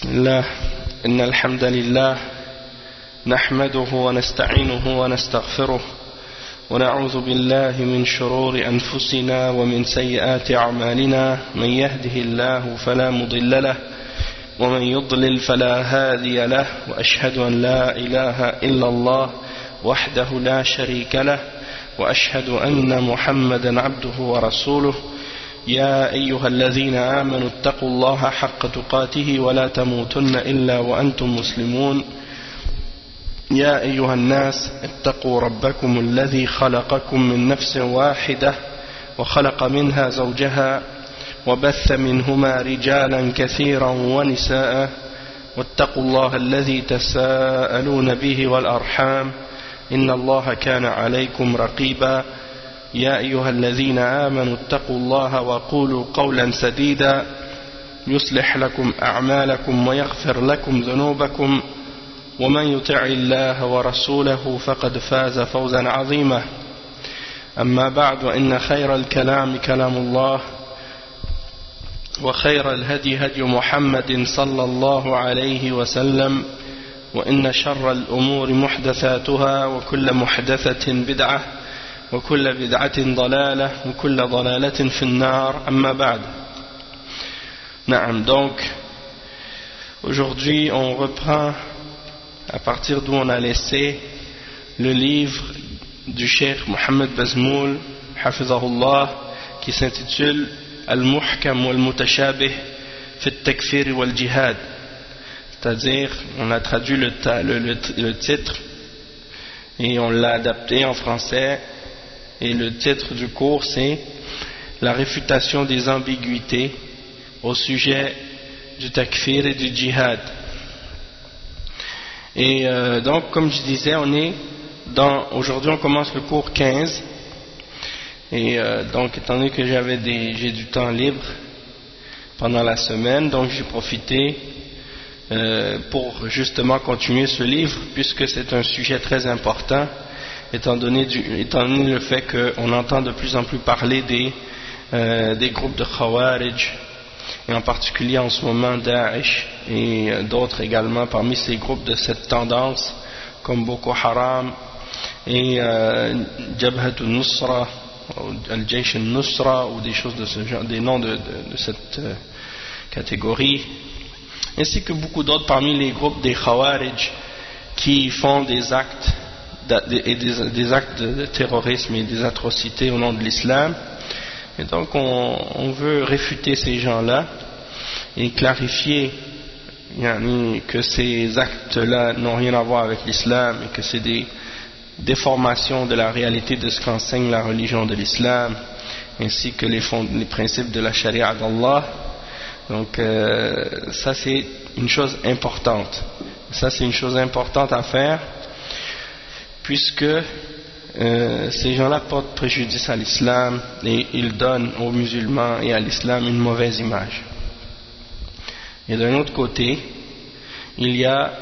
بسم الله إن الحمد لله نحمده ونستعينه ونستغفره ونعوذ بالله من شرور أنفسنا ومن سيئات أعمالنا من يهده الله فلا مضل له ومن يضلل فلا هادي له وأشهد أن لا إله إلا الله وحده لا شريك له وأشهد أن محمدا عبده ورسوله يا أيها الذين آمنوا اتقوا الله حق تقاته ولا تموتن إلا وأنتم مسلمون يا أيها الناس اتقوا ربكم الذي خلقكم من نفس واحدة وخلق منها زوجها وبث منهما رجالا كثيرا ونساء واتقوا الله الذي تساءلون به والأرحام إن الله كان عليكم رقيبا يا أيها الذين آمنوا اتقوا الله وقولوا قولا سديدا يصلح لكم أعمالكم ويغفر لكم ذنوبكم ومن يطع الله ورسوله فقد فاز فوزا عظيما أما بعد وإن خير الكلام كلام الله وخير الهدي هدي محمد صلى الله عليه وسلم وإن شر الأمور محدثاتها وكل محدثة بدعة وكل بدعة ضلالة وكل ضلالة في النار أما بعد. Naam, donc aujourd'hui on reprend à partir d'où on a laissé le livre du cheikh Mohammed Bazmoul hafizahullah qui s'intitule Al-Muhkam wal-Mutashabih fi al-Takfir wal-Jihad, c'est-à-dire on a traduit le titre et on l'a adapté en français. Et le titre du cours c'est La réfutation des ambiguïtés au sujet du takfir et du djihad. Et donc comme je disais, aujourd'hui on commence le cours 15. Et donc étant donné que j'ai du temps libre pendant la semaine, donc j'ai profité pour justement continuer ce livre, puisque c'est un sujet très important. Étant donné le fait qu'on entend de plus en plus parler des groupes de Khawarij, et en particulier en ce moment Daesh et d'autres également parmi ces groupes de cette tendance, comme Boko Haram et Jabhat al-Nusra, Al-Jaysh al-Nusra, ou des choses de ce genre, des noms de cette catégorie, ainsi que beaucoup d'autres parmi les groupes des Khawarij qui font des actes de terrorisme et des atrocités au nom de l'islam. Et donc on veut réfuter ces gens-là et clarifier que ces actes-là n'ont rien à voir avec l'islam et que c'est des déformations de la réalité de ce qu'enseigne la religion de l'islam, ainsi que les principes de la charia d'Allah. Donc ça c'est une chose importante. Ça c'est une chose importante à faire, puisque ces gens-là portent préjudice à l'islam et ils donnent aux musulmans et à l'islam une mauvaise image. Et d'un autre côté, il y a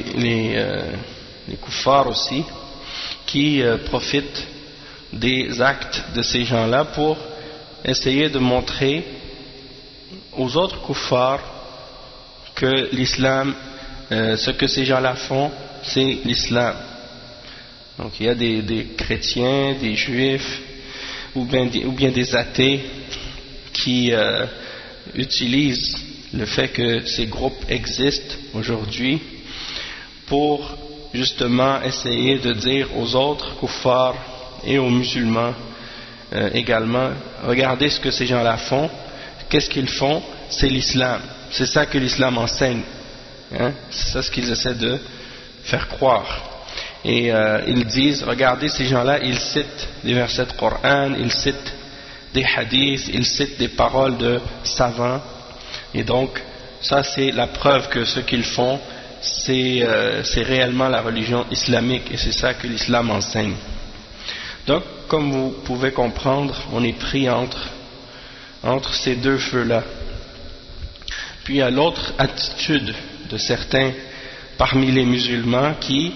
les kuffars aussi qui profitent des actes de ces gens-là pour essayer de montrer aux autres kuffars que l'islam, ce que ces gens-là font, c'est l'islam. Donc il y a des chrétiens, des juifs ou bien des athées qui utilisent le fait que ces groupes existent aujourd'hui pour justement essayer de dire aux autres kuffars et aux musulmans également, regardez ce que ces gens-là font. Qu'est-ce qu'ils font? C'est l'islam. C'est ça que l'islam enseigne. C'est ça ce qu'ils essaient de faire croire. Et ils disent, regardez ces gens-là, ils citent des versets de Coran, ils citent des hadiths, ils citent des paroles de savants, et donc ça c'est la preuve que ce qu'ils font c'est réellement la religion islamique, et c'est ça que l'islam enseigne. Donc comme vous pouvez comprendre, on est pris entre ces deux feux-là. Puis il y a l'autre attitude de certains parmi les musulmans qui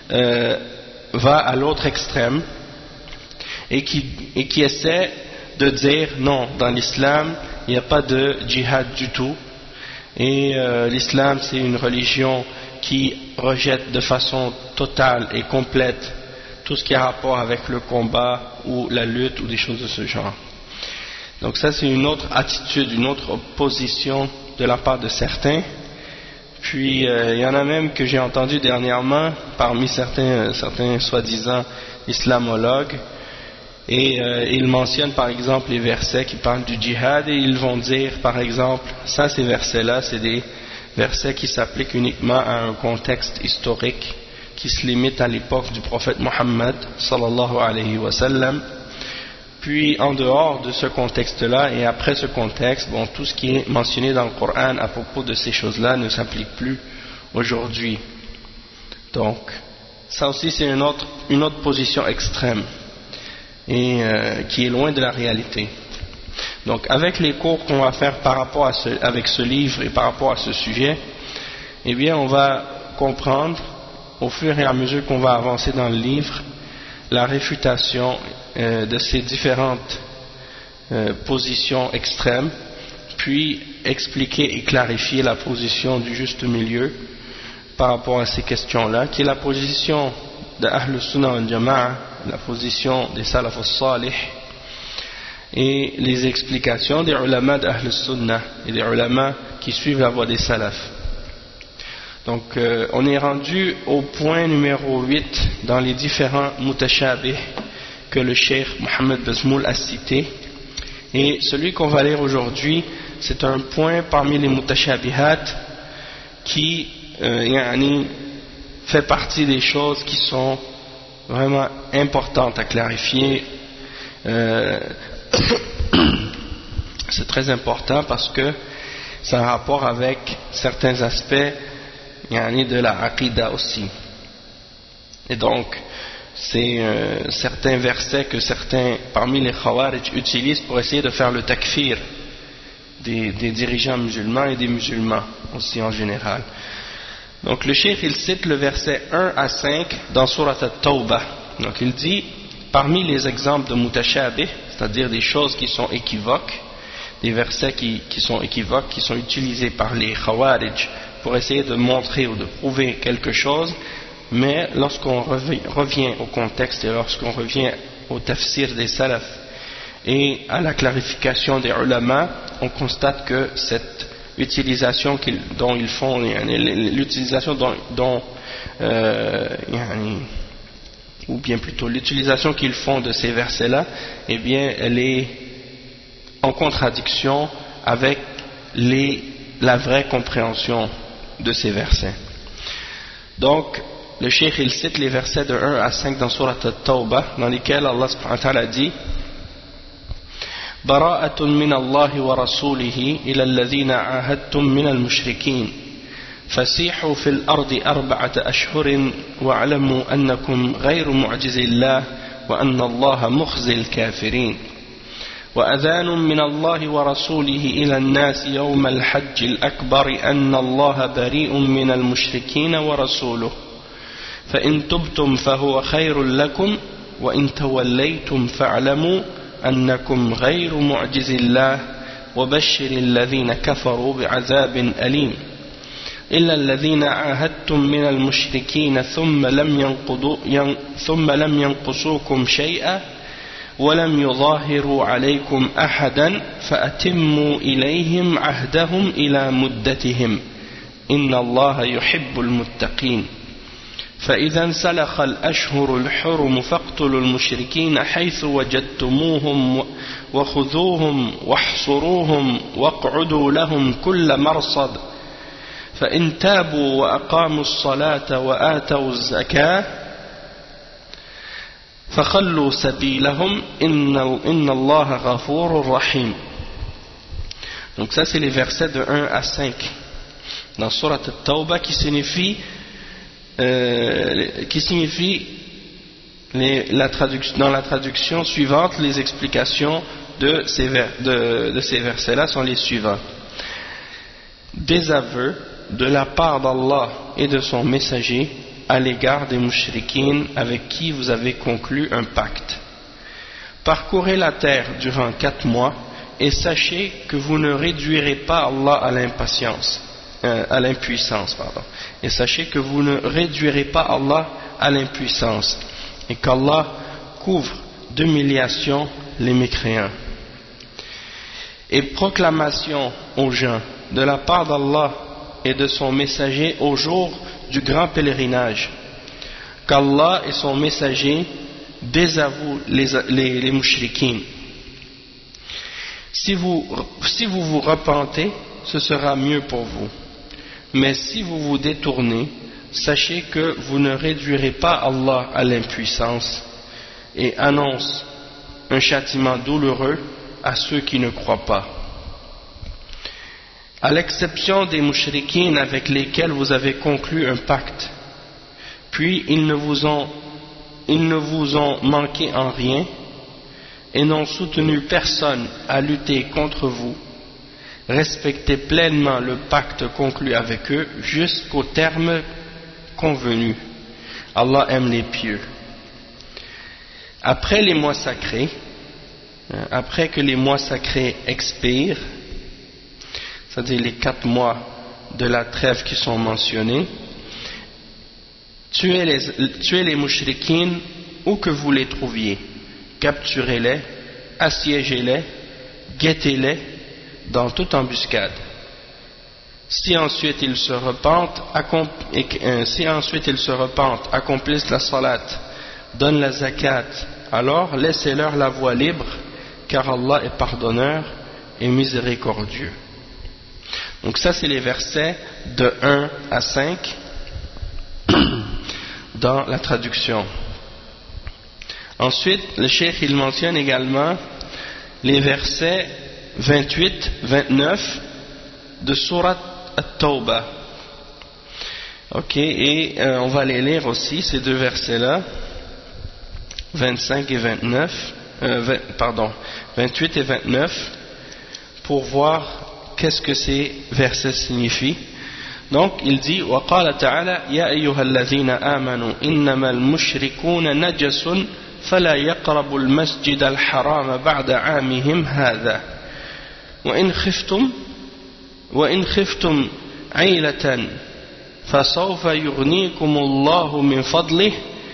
va à l'autre extrême et qui essaie de dire non, dans l'islam il n'y a pas de djihad du tout, Et l'islam, c'est une religion qui rejette de façon totale et complète tout ce qui a rapport avec le combat ou la lutte ou des choses de ce genre. Donc ça, c'est une autre attitude, une autre position de la part de certains. Puis il y en a même que j'ai entendu dernièrement parmi certains soi-disant islamologues, et ils mentionnent par exemple les versets qui parlent du djihad, et ils vont dire par exemple, ces versets-là, c'est des versets qui s'appliquent uniquement à un contexte historique qui se limite à l'époque du prophète Mohammed sallallahu alayhi wa sallam. Puis en dehors de ce contexte-là et après ce contexte, bon, tout ce qui est mentionné dans le Coran à propos de ces choses-là ne s'applique plus aujourd'hui. Donc ça aussi c'est une autre position extrême et qui est loin de la réalité. Donc avec les cours qu'on va faire par rapport avec ce livre et par rapport à ce sujet, eh bien on va comprendre au fur et à mesure qu'on va avancer dans le livre la réfutation de ces différentes positions extrêmes, puis expliquer et clarifier la position du juste milieu par rapport à ces questions-là, qui est la position de Ahl Sunnah wal Jama'a, la position des Salaf al-Salih, et les explications des ulama d'Ahl Sunnah et des ulama qui suivent la voie des Salaf. Donc on est rendu au point numéro 8 dans les différents mutashabih que le cheikh Mohammed Bazmoul a cité, et celui qu'on va lire aujourd'hui c'est un point parmi les mutashabihat qui fait partie des choses qui sont vraiment importantes à clarifier. C'est très important parce que ça a un rapport avec certains aspects de la aqida aussi. Et donc c'est certains versets que certains parmi les Khawarij utilisent pour essayer de faire le takfir des dirigeants musulmans et des musulmans aussi en général. Donc le cheikh il cite le verset 1 à 5 dans Surat At-Tawbah. Donc il dit, parmi les exemples de mutashabih, c'est-à-dire des choses qui sont équivoques, des versets qui sont équivoques, qui sont utilisés par les Khawarij pour essayer de montrer ou de prouver quelque chose, mais lorsqu'on revient au contexte et lorsqu'on revient au tafsir des salaf et à la clarification des ulama, on constate que cette utilisation dont ils font, l'utilisation ou bien plutôt l'utilisation qu'ils font de ces versets-là, eh bien elle est en contradiction avec la vraie compréhension de ces versets. Donc le cheikh il cite les versets de 1 à 5 dans Surat At-Tawbah, dans lesquels Allah subhanahu wa ta'ala dit: براءة من الله ورسوله إلى الذين عاهدتم من المشركين فسيحوا في الأرض 4 أشهر واعلموا أنكم غير معجز الله وأن الله مخزي الكافرين وأذان من الله ورسوله إلى الناس يوم الحج الأكبر أن الله بريء من المشركين ورسوله فإن تبتم فهو خير لكم وإن توليتم فاعلموا أنكم غير معجز الله وبشر الذين كفروا بعذاب أليم إلا الذين عاهدتم من المشركين ثم لم ينقصوكم شيئا ولم يظاهروا عليكم أحدا فأتموا إليهم عهدهم إلى مدتهم إن الله يحب المتقين فإذا انسلخ الأشهر الحرم فاقتلوا المشركين حيث وجدتموهم وخذوهم واحصروهم واقعدوا لهم كل مرصد فإن تابوا وأقاموا الصلاة وآتوا الزكاة فخلوا سبيلهم إن الله غفور رحيم. Donc ça c'est les versets de 1 à 5 dans Surat At-Tawbah qui signifie dans la traduction suivante, les explications de ces versets-là sont les suivants: des aveux de la part d'Allah et de son messager à l'égard des mushrikines avec qui vous avez conclu un pacte. Parcourez la terre durant 4 mois et sachez que vous ne réduirez pas Allah à l'impuissance, et sachez que vous ne réduirez pas Allah à l'impuissance, et qu'Allah couvre d'humiliation les mécréants. Et proclamation aux gens de la part d'Allah et de son messager au jour du grand pèlerinage, qu'Allah et son messager désavouent les mushrikines. Si vous vous repentez, ce sera mieux pour vous. Mais si vous vous détournez, sachez que vous ne réduirez pas Allah à l'impuissance, et annonce un châtiment douloureux à ceux qui ne croient pas. À l'exception des mushrikines avec lesquels vous avez conclu un pacte, puis ils ne vous ont manqué en rien et n'ont soutenu personne à lutter contre vous, respectez pleinement le pacte conclu avec eux jusqu'au terme convenu. Allah aime les pieux. Après les mois sacrés, après que les mois sacrés expirent, c'est-à-dire les 4 mois de la trêve qui sont mentionnés, tuez les mushrikines où que vous les trouviez, capturez-les, assiégez-les, guettez-les dans toute embuscade. Si ensuite ils se repentent, accomplissent la salat, donnent la zakat, alors laissez-leur la voie libre, car Allah est pardonneur et miséricordieux. Donc ça c'est les versets de 1 à 5 dans la traduction. Ensuite, le cheikh il mentionne également les versets 28-29 de Surat At-Tawbah. Ok, et on va les lire aussi, ces deux versets-là, 25 et 29, 28 et 29, pour voir qu'est-ce que ces versets signifient. Donc il dit وقال تعالى يا أيها الذين آمنوا إنما المشركون نجس فلا يقربوا المسجد الحرام بعد عامهم هذا وإن خفتم عيلة فسوف يغنيكم الله من فضله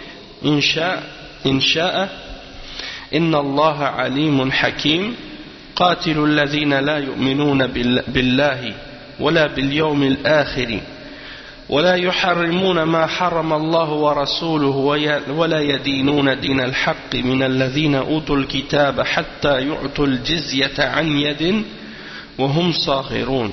إن شاء إن الله عليم حكيم قاتل الذين لا يؤمنون بالله ولا باليوم الآخر ولا يحرمون ما حرم الله ورسوله ولا يدينون دين الحق من الذين أوتوا الكتاب حتى يعطوا الجزية عن يد وهم صاغرون.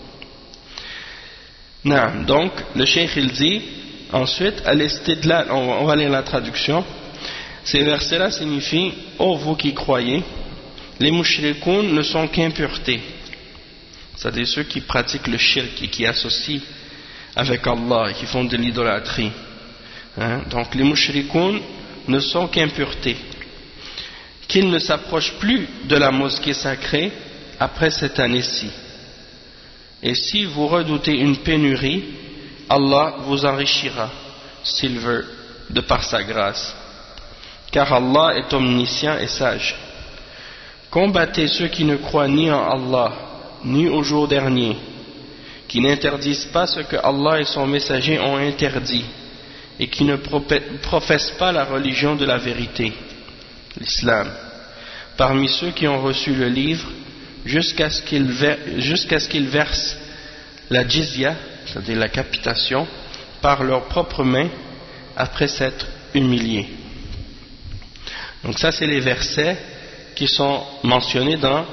Donc le cheikh il dit ensuite on va lire la traduction. Ces versets-là signifient ô vous qui croyez, les mushrikoun ne sont qu'impuretés, c'est-à-dire ceux qui pratiquent le shirk et qui associent avec Allah et qui font de l'idolâtrie. Donc les mushrikoun ne sont qu'impuretés, qu'ils ne s'approchent plus de la mosquée sacrée après cette année-ci. Et si vous redoutez une pénurie, Allah vous enrichira s'il veut de par sa grâce, car Allah est omniscient et sage. Combattez ceux qui ne croient ni en Allah ni au jour dernier, qui n'interdisent pas ce que Allah et son messager ont interdit, et qui ne professent pas la religion de la vérité, l'islam, parmi ceux qui ont reçu le livre, jusqu'à ce qu'ils versent la jizya, c'est-à-dire la capitation, par leurs propres mains, après s'être humiliés. Donc ça c'est les versets qui sont mentionnés dans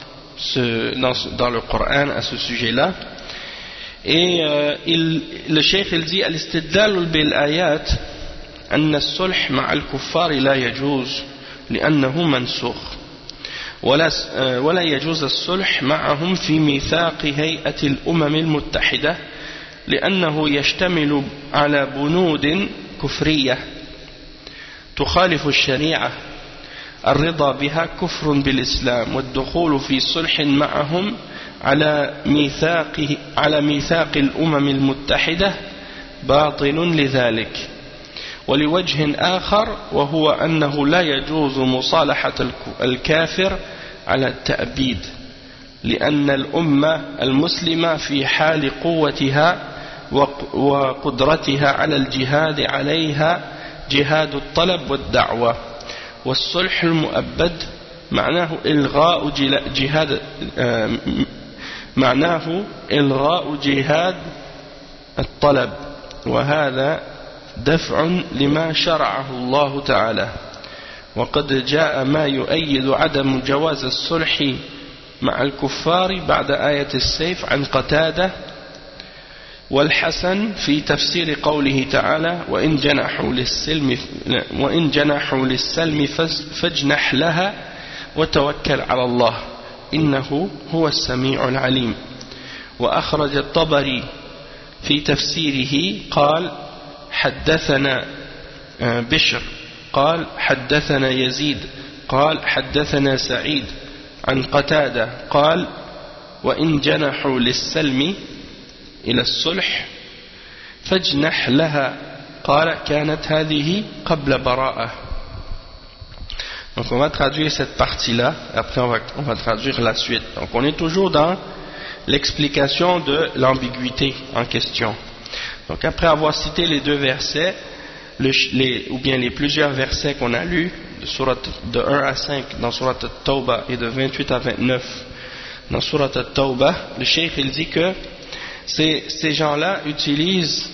le Coran à ce sujet-là. Et le cheikh il dit al-istidlal bil-ayat anna as-sulh ma'a al-kuffar la yajuz لأنه منسوخ ولا يجوز الصلح معهم في ميثاق هيئة الأمم المتحدة لأنه يشتمل على بنود كفرية تخالف الشريعة الرضا بها كفر بالإسلام والدخول في صلح معهم على ميثاق الأمم المتحدة باطل لذلك. ولوجه آخر وهو أنه لا يجوز مصالحة الكافر على التأبيد لأن الأمة المسلمة في حال قوتها وقدرتها على الجهاد عليها جهاد الطلب والدعوة والصلح المؤبد معناه إلغاء جهاد الطلب، وهذا دفع لما شرعه الله تعالى. وقد جاء ما يؤيد عدم جواز الصلح مع الكفار بعد آية السيف عن قتادة والحسن في تفسير قوله تعالى وإن جنحوا للسلم فاجنح لها وتوكل على الله إنه هو السميع العليم. وأخرج الطبري في تفسيره قال حدثنا بشر قال حدثنا يزيد قال حدثنا سعيد عن قتادة قال وإن جنحوا للسلم إلى الصلح فاجنح لها قال كانت هذه قبل براءة. Donc on va traduire cette partie-là, après on va traduire la suite. Donc on est toujours dans l'explication de l'ambiguïté en question. Donc après avoir cité les deux versets, ou bien les plusieurs versets qu'on a lus, de 1 à 5 dans Surat At-Tawbah et de 28 à 29 dans Surat At-Tawbah, le cheikh il dit que ces gens-là utilisent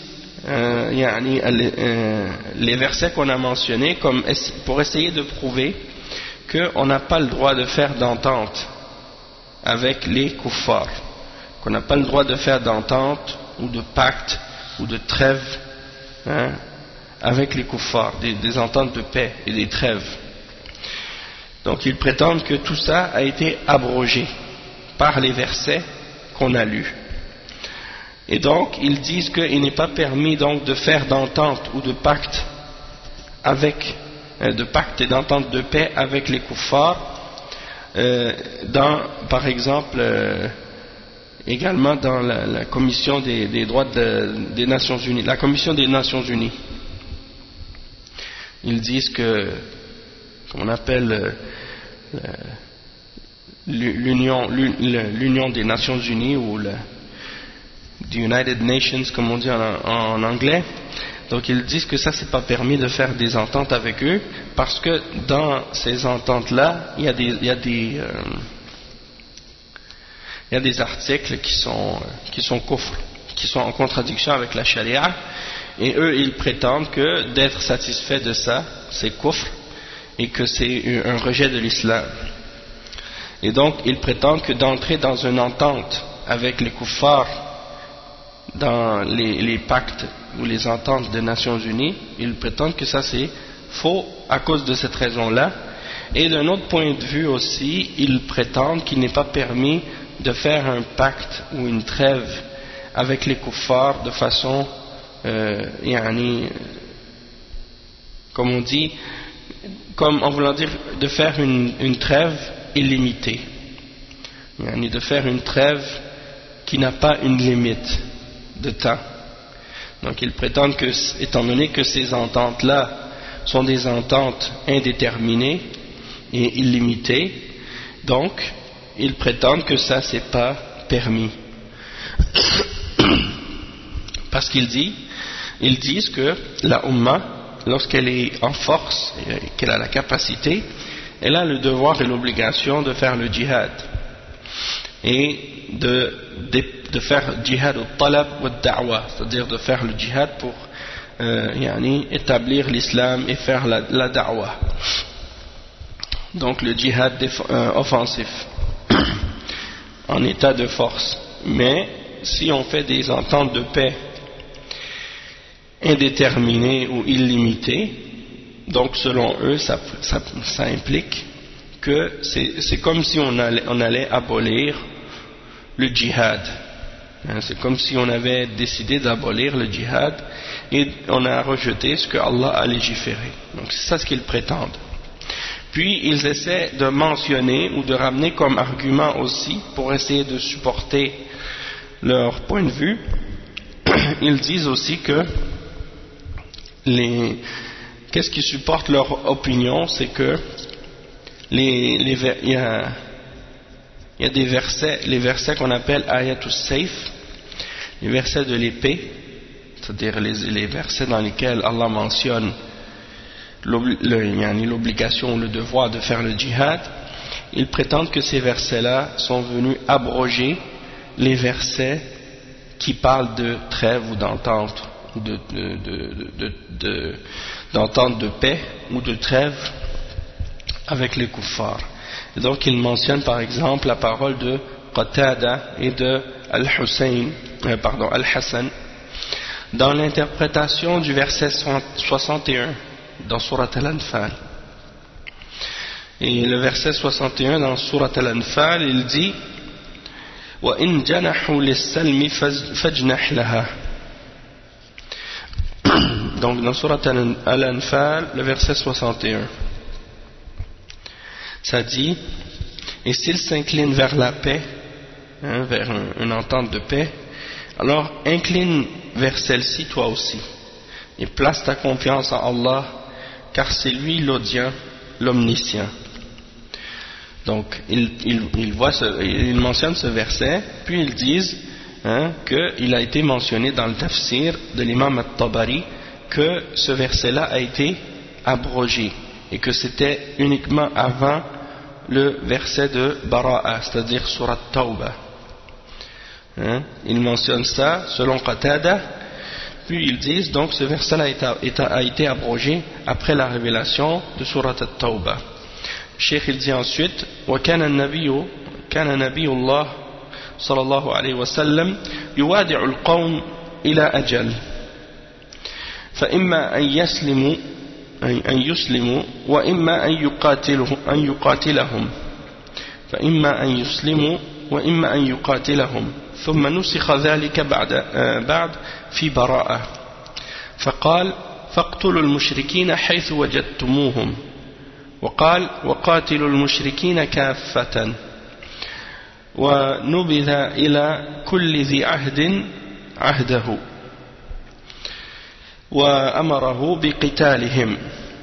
les versets qu'on a mentionnés comme pour essayer de prouver qu'on n'a pas le droit de faire d'entente avec les kuffars, qu'on n'a pas le droit de faire d'entente ou de pacte ou de trêve avec les kuffars, des ententes de paix et des trêves. Donc ils prétendent que tout ça a été abrogé par les versets qu'on a lus. Et donc ils disent qu'il n'est pas permis donc de faire d'entente ou de pacte et d'entente de paix avec les kuffars, par exemple également dans la commission des droits des Nations Unies, la commission des Nations Unies. Ils disent que, comme on appelle l'Union des Nations Unies ou the United Nations comme on dit en anglais, donc ils disent que ça c'est pas permis de faire des ententes avec eux parce que dans ces ententes là il y a des articles qui sont kufr, qui sont en contradiction avec la charia, et eux ils prétendent que d'être satisfait de ça c'est kufr et que c'est un rejet de l'islam. Et donc ils prétendent que d'entrer dans une entente avec les kuffars dans les pactes ou les ententes des Nations Unies, ils prétendent que ça c'est faux à cause de cette raison-là. Et d'un autre point de vue aussi, ils prétendent qu'il n'est pas permis de faire un pacte ou une trêve avec les kuffars de façon comme on dit, comme en voulant dire de faire une trêve illimitée, de faire une trêve qui n'a pas une limite de temps. Donc ils prétendent que, étant donné que ces ententes-là sont des ententes indéterminées et illimitées, donc ils prétendent que ça c'est pas permis. Parce qu'ils disent que la Ummah, lorsqu'elle est en force et qu'elle a la capacité, elle a le devoir et l'obligation de faire le djihad et de faire djihad au talab ou da'wa, c'est-à-dire de faire le djihad pour établir l'islam et faire la da'wa, donc le djihad offensif en état de force. Mais si on fait des ententes de paix indéterminées ou illimitées, donc selon eux ça implique que c'est comme si on allait abolir le djihad. C'est comme si on avait décidé d'abolir le djihad et on a rejeté ce que Allah a légiféré. Donc c'est ça ce qu'ils prétendent. Puis ils essaient de mentionner ou de ramener comme argument aussi, pour essayer de supporter leur point de vue, ils disent aussi que qu'est-ce qui supporte leur opinion, c'est que il y a des versets, les versets qu'on appelle ayatus sayf, les versets de l'épée, c'est-à-dire les versets dans lesquels Allah mentionne l'obligation ou le devoir de faire le djihad. Ils prétendent que ces versets-là sont venus abroger les versets qui parlent de trêve ou d'entente, d'entente de paix ou de trêve avec les kuffars. Et donc ils mentionnent par exemple la parole de Qatada et de Al-Hassan dans l'interprétation du verset 61 dans Surat Al-Anfal. Et le verset 61 dans Surat Al-Anfal, il dit وَإِن جَنَحُوا لِلسَّلْمِ فَاجْنَحْ لَهَا. Donc dans Surat Al-Anfal, le verset 61, ça dit: et s'ils s'inclinent vers la paix, vers une entente de paix, alors incline vers celle-ci toi aussi, et place ta confiance en Allah, car c'est lui l'audient, l'omniscient. Donc ils mentionnent ce verset, puis ils disent qu'il a été mentionné dans le tafsir de l'imam At-Tabari que ce verset-là a été abrogé et que c'était uniquement avant le verset de Bara'a, c'est-à-dire Surat Tawbah. Ils mentionnent ça selon Qatada, puis ils disent donc ce verset-là a été abrogé après la révélation de Surat At-Tawbah. Cheikh il dit ensuite: وكان نبي الله صلى الله عليه وسلم يوادع القوم إلى أجل فإما أن يسلموا وإما أن يقاتلهم ثم نسخ ذلك بعد في براءة فقال فاقتلوا المشركين حيث وجدتموهم وقال وقاتلوا المشركين كافة ونبذ إلى كل ذي عهد عهده وأمره بقتالهم.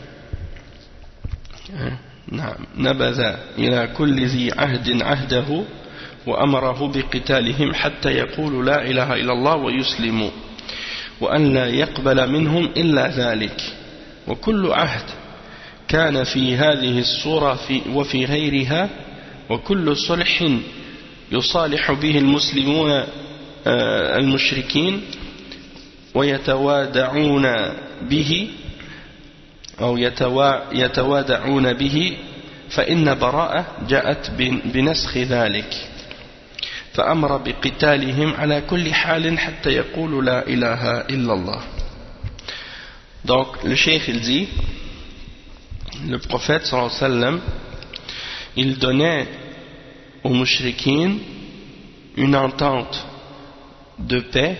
نبذ إلى كل ذي عهد عهده وأمره بقتالهم حتى يقولوا لا إله إلا الله ويسلموا وأن لا يقبل منهم إلا ذلك وكل عهد كان في هذه الصورة وفي غيرها وكل صلح يصالح به المسلمون المشركين ويتوادعون به أو يتوادعون به فإن براءة جاءت بنسخ ذلك فأمر بقتالهم على كل حال حتى يقولوا لا إله إلا الله. Donc le cheikh il dit, le prophète sallallahu alayhi wa sallam, il donnait aux mushrikines une entente de paix,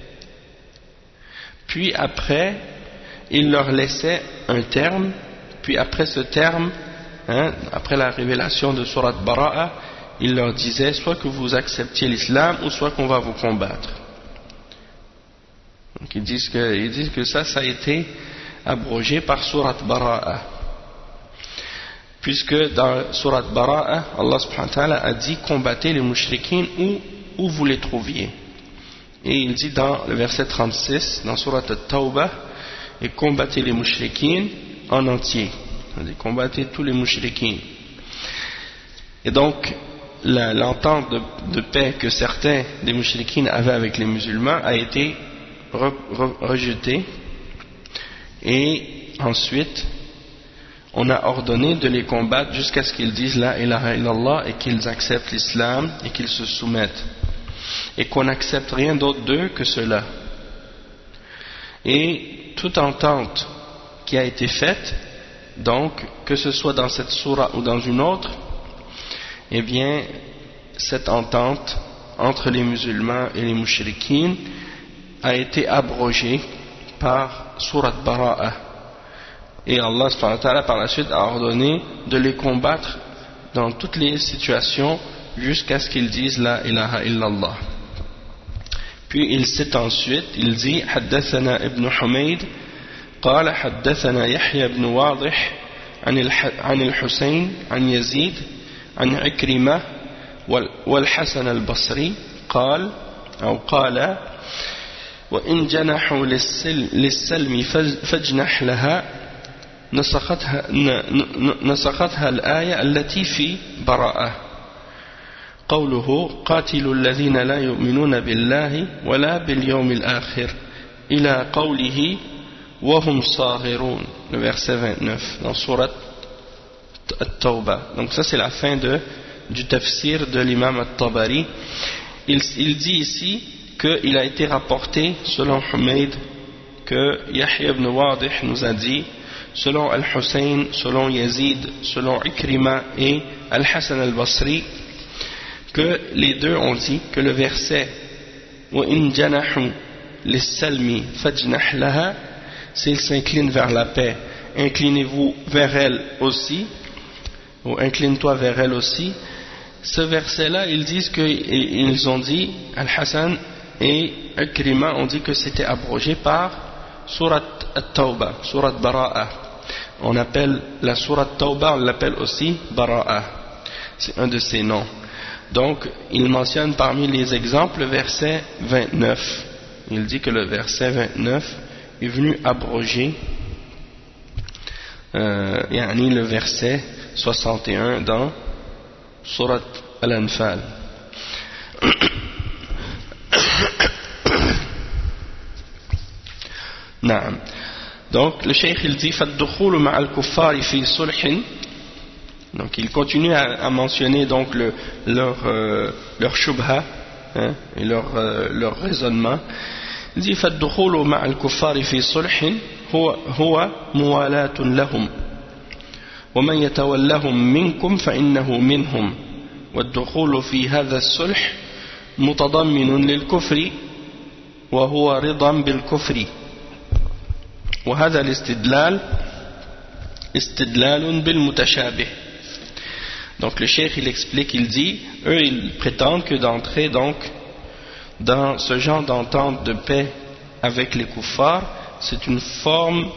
puis après il leur laissait un terme, puis après ce terme, après la révélation de Surat Bara'a, il leur disait soit que vous acceptiez l'islam ou soit qu'on va vous combattre. Donc ils disent que ça a été abrogé par Surat Bara'a, puisque dans Surat Bara'a, Allah subhanahu wa ta'ala a dit combattez les mushrikines où vous les trouviez. Et il dit dans le verset 36, dans Surat At-Tawbah, et combattez les mushrikines en entier. Combattez tous les mushrikines. Et donc, l'entente de paix que certains des mushrikines avaient avec les musulmans a été rejetée. Et ensuite, on a ordonné de les combattre jusqu'à ce qu'ils disent la ilaha illallah et qu'ils acceptent l'islam et qu'ils se soumettent. Et qu'on n'accepte rien d'autre d'eux que cela. Et toute entente qui a été faite, donc que ce soit dans cette sourate ou dans une autre, eh bien cette entente entre les musulmans et les mushrikines a été abrogée par Surat Bara'a, et Allah subhanahu wa ta'ala par la suite a ordonné de les combattre dans toutes les situations jusqu'à ce qu'ils disent la ilaha illallah. Puis il cite ensuite, il dit حدثنا ابن حميد قال حدثنا يحيى بن واضح عن الحسين عن يزيد عن عكرمة والحسن البصري قال وإن جنحوا للسلم فاجنح لها نسختها الآية التي في براءة قوله قاتلوا الذين لا يؤمنون بالله ولا باليوم الآخر إلى قوله وهم صاغرون, le verset 29 dans sourate At-Tawbah. Donc ça c'est la fin du tafsir de l'imam At-Tabari. Il dit ici qu'il a été rapporté selon Humayd que Yahya ibn Wadih nous a dit, selon Al-Hussein, selon Yazid, selon Ikrima et Al-Hassan al-Basri, que les deux ont dit que le verset وَإِن جَنَحُوا لِلسَّلْمِ فَاجْنَحْ لَهَا, s'ils s'inclinent vers la paix, inclinez-vous vers elle aussi, ou incline-toi vers elle aussi. Ce verset-là, ils disent qu'ils ont dit, Al-Hassan et Ikrima ont dit que c'était abrogé par Surat At-Tawbah, Surat Bara'a. On appelle la Surat Tawbah, on l'appelle aussi Bara'a. C'est un de ses noms. Donc, il mentionne parmi les exemples le verset 29. Il dit que le verset 29 est venu abroger le verset 61 dans Surat Al-Anfal. Donc le cheikh il dit فَالدُّخُولُ مَعَ الْكُفَّارِ فِي صُلْحٍ. Donc il continue à mentionner donc leur shubha, et leur raisonnement. Il dit فَالدُّخُولُ مَعَ الْكُفَّارِ فِي صُلْحٍ هو موالاة لهم ومن يتولهم منكم فإنه منهم والدخول في هذا الصلح متضمن للكفر وهو رضا بالكفر وهذا الاستدلال استدلال بالمتشابه. Donc le cheikh il explique, il dit, eux ils prétendent que d'entrer donc dans ce genre d'entente de paix avec les kuffars, c'est une forme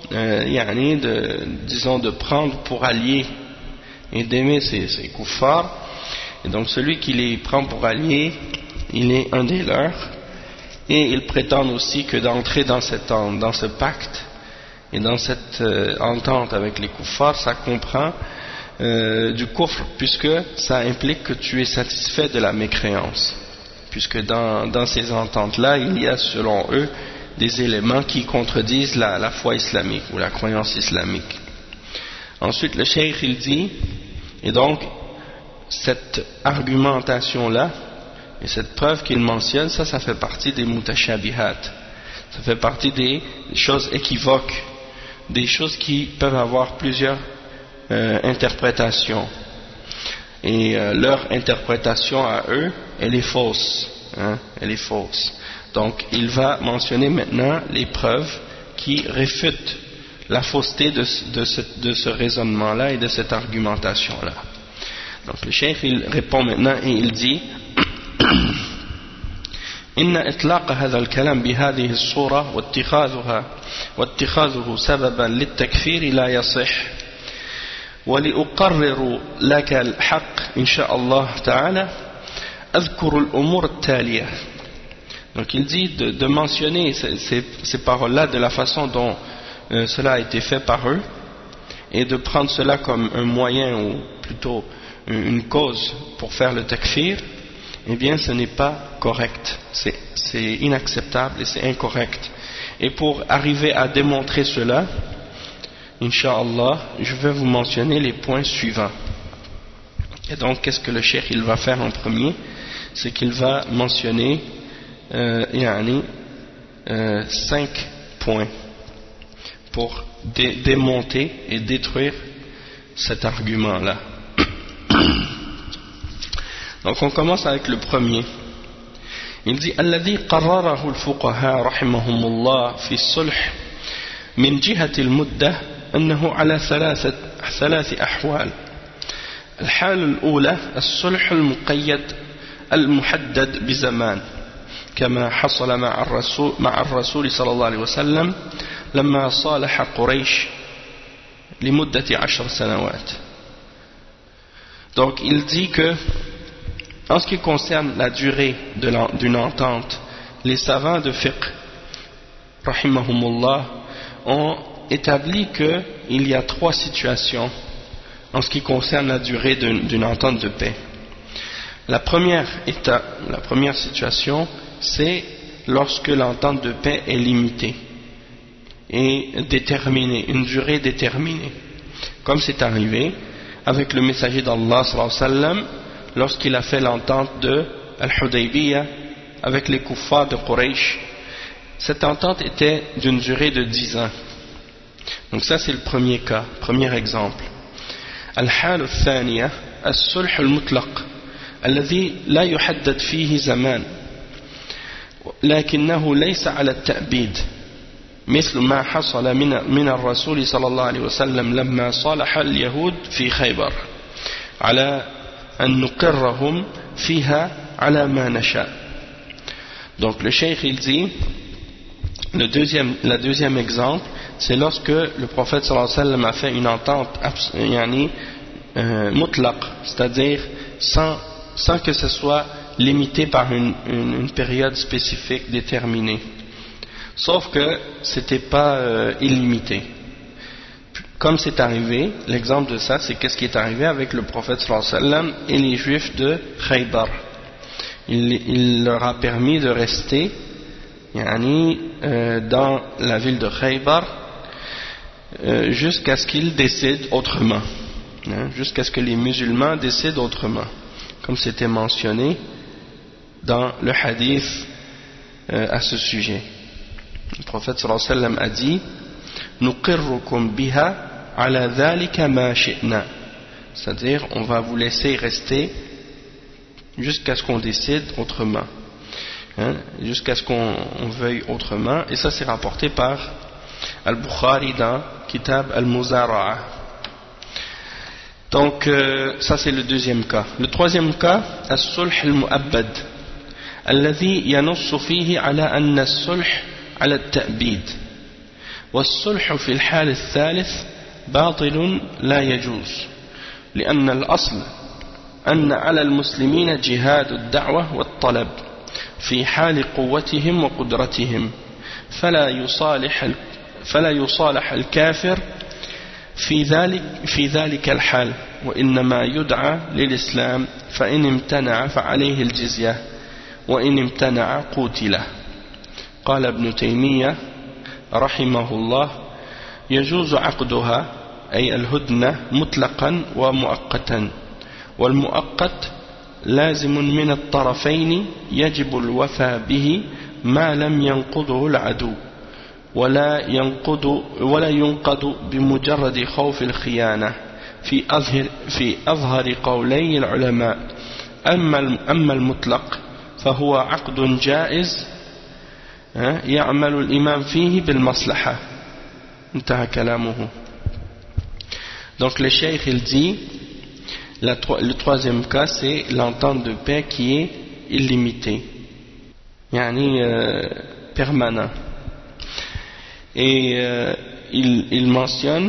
de prendre pour alliés et d'aimer ces kuffars, et donc celui qui les prend pour alliés il est un des leurs, et ils prétendent aussi que d'entrer dans ce pacte et dans cette entente avec les kuffars, ça comprend du kufr, puisque ça implique que tu es satisfait de la mécréance, puisque dans ces ententes là il y a selon eux des éléments qui contredisent la foi islamique ou la croyance islamique. Ensuite le cheikh il dit, et donc cette argumentation là et cette preuve qu'il mentionne, ça fait partie des mutashabihat, ça fait partie des choses équivoques, des choses qui peuvent avoir plusieurs interprétations, et leur interprétation à eux elle est fausse, elle est fausse. Donc il va mentionner maintenant les preuves qui réfutent la fausseté de ce raisonnement-là et de cette argumentation-là. Donc le cheikh il répond maintenant et il dit إن إطلاق هذا الكلام بهذه الصورة واتخاذه سببا للتكفير لا يصح ولأقرر لك الحق إن شاء الله تعالى أذكر الأمور التالية. Donc il dit de mentionner ces paroles-là de la façon dont cela a été fait par eux, et de prendre cela comme un moyen, ou plutôt une cause pour faire le takfir, eh bien ce n'est pas correct, c'est inacceptable et c'est incorrect. Et pour arriver à démontrer cela, Inch'Allah, je vais vous mentionner les points suivants. Et donc qu'est-ce que le cheikh il va faire en premier? C'est qu'il va mentionner 5 points pour démonter et détruire cet argument-là. Donc on commence avec le premier. Il dit الذي قرره الفقهاء رحمهم الله في الصلح من جهة المدة أنه على ثلاث أحوال. الحالة الأولى الصلح المقيد المحدد بزمان كما حصل مع الرسول صلى الله عليه وسلم لما صالح قريش لمدة 10 سنوات. Donc il dit que En ce qui concerne la durée d'une entente, les savants de fiqh, rahimahumullah, ont établi qu'il y a 3 situations en ce qui concerne la durée d'une entente de paix. La première situation, c'est lorsque l'entente de paix est limitée et déterminée, une durée déterminée, comme c'est arrivé avec le messager d'Allah sallallahu alayhi wa sallam lorsqu'il a fait l'entente de Al-Hudaybiyah avec les kuffars de Quraysh. Cette entente était d'une durée de 10 ans. Donc ça c'est le premier cas, premier exemple. Al-Hal al-Thaniya As-Sulh al-Mutlaq الذي لا يحدد فيه زمان لكنه ليس على التأبيد مثل ما حصل من الرسول صلى الله عليه وسلم لما صالح اليهود في خيبر على أن نقرهم فيها على ما نشاء. Donc le cheikh il dit le deuxième exemple c'est lorsque le prophète sallallahu alayhi wa sallam a fait une entente mutlaq, c'est-à-dire sans que ce soit limité par une période spécifique déterminée, sauf que c'était pas illimité, comme c'est arrivé. L'exemple de ça c'est qu'est-ce qui est arrivé avec le prophète sallallahu alayhi wa sallam et les juifs de Khaybar. Il leur a permis de rester dans la ville de Khaybar jusqu'à ce qu'ils décident autrement, jusqu'à ce que les musulmans décident autrement, comme c'était mentionné dans le hadith à ce sujet. Le prophète sallallahu alayhi wa sallam a dit nuqirrukum biha ala dhalika ma shi'na, c'est-à-dire on va vous laisser rester jusqu'à ce qu'on décide autrement, jusqu'à ce qu'on veuille autrement. Et ça c'est rapporté par Al-Bukhari dans Kitab Al-Muzara'a. Donc ça c'est le deuxième cas. Le troisième cas, As-Sulh al-Mu'abbad الذي ينص فيه على أن الصلح على التأبيد والصلح في الحال الثالث باطل لا يجوز لأن الأصل أن على المسلمين جهاد الدعوة والطلب في حال قوتهم وقدرتهم فلا يصالح الكافر في ذلك الحال وإنما يدعى للإسلام فإن امتنع فعليه الجزية وإن امتنع قتل. قال ابن تيمية رحمه الله يجوز عقدها أي الهدنة مطلقا ومؤقتا والمؤقت لازم من الطرفين يجب الوفاء به ما لم ينقضه العدو ولا ينقض بمجرد خوف الخيانة في أظهر قولي العلماء. أما المطلق فهو عقد جائز يعمل الإمام فيه بالمصلحة. انتهى كلامه. Donc le cheikh il dit le troisième cas c'est l'entente de paix qui est illimitée, permanent. Et il mentionne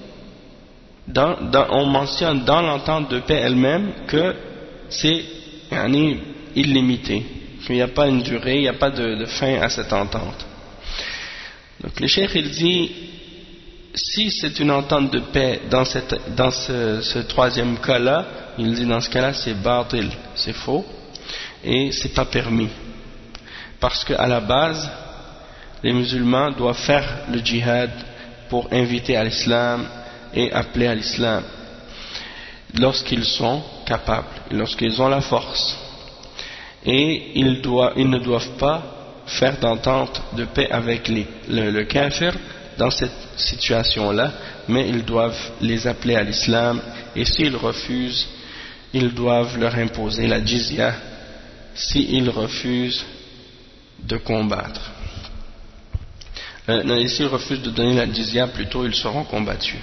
on mentionne dans l'entente de paix elle-même que c'est illimité, qu'il n'y a pas une durée, il n'y a pas de fin à cette entente. Donc le cheikh il dit si c'est une entente de paix dans ce troisième cas-là, il dit dans ce cas-là c'est batil, c'est faux et c'est pas permis, parce qu'à la base les musulmans doivent faire le djihad pour inviter à l'islam et appeler à l'islam lorsqu'ils sont capables, lorsqu'ils ont la force, et ils ne doivent pas faire d'entente de paix avec le kafir dans cette situation-là, mais ils doivent les appeler à l'islam, et s'ils refusent, ils doivent leur imposer la jizya s'ils refusent de combattre. S'ils refusent de donner la jizya, plutôt ils seront combattus.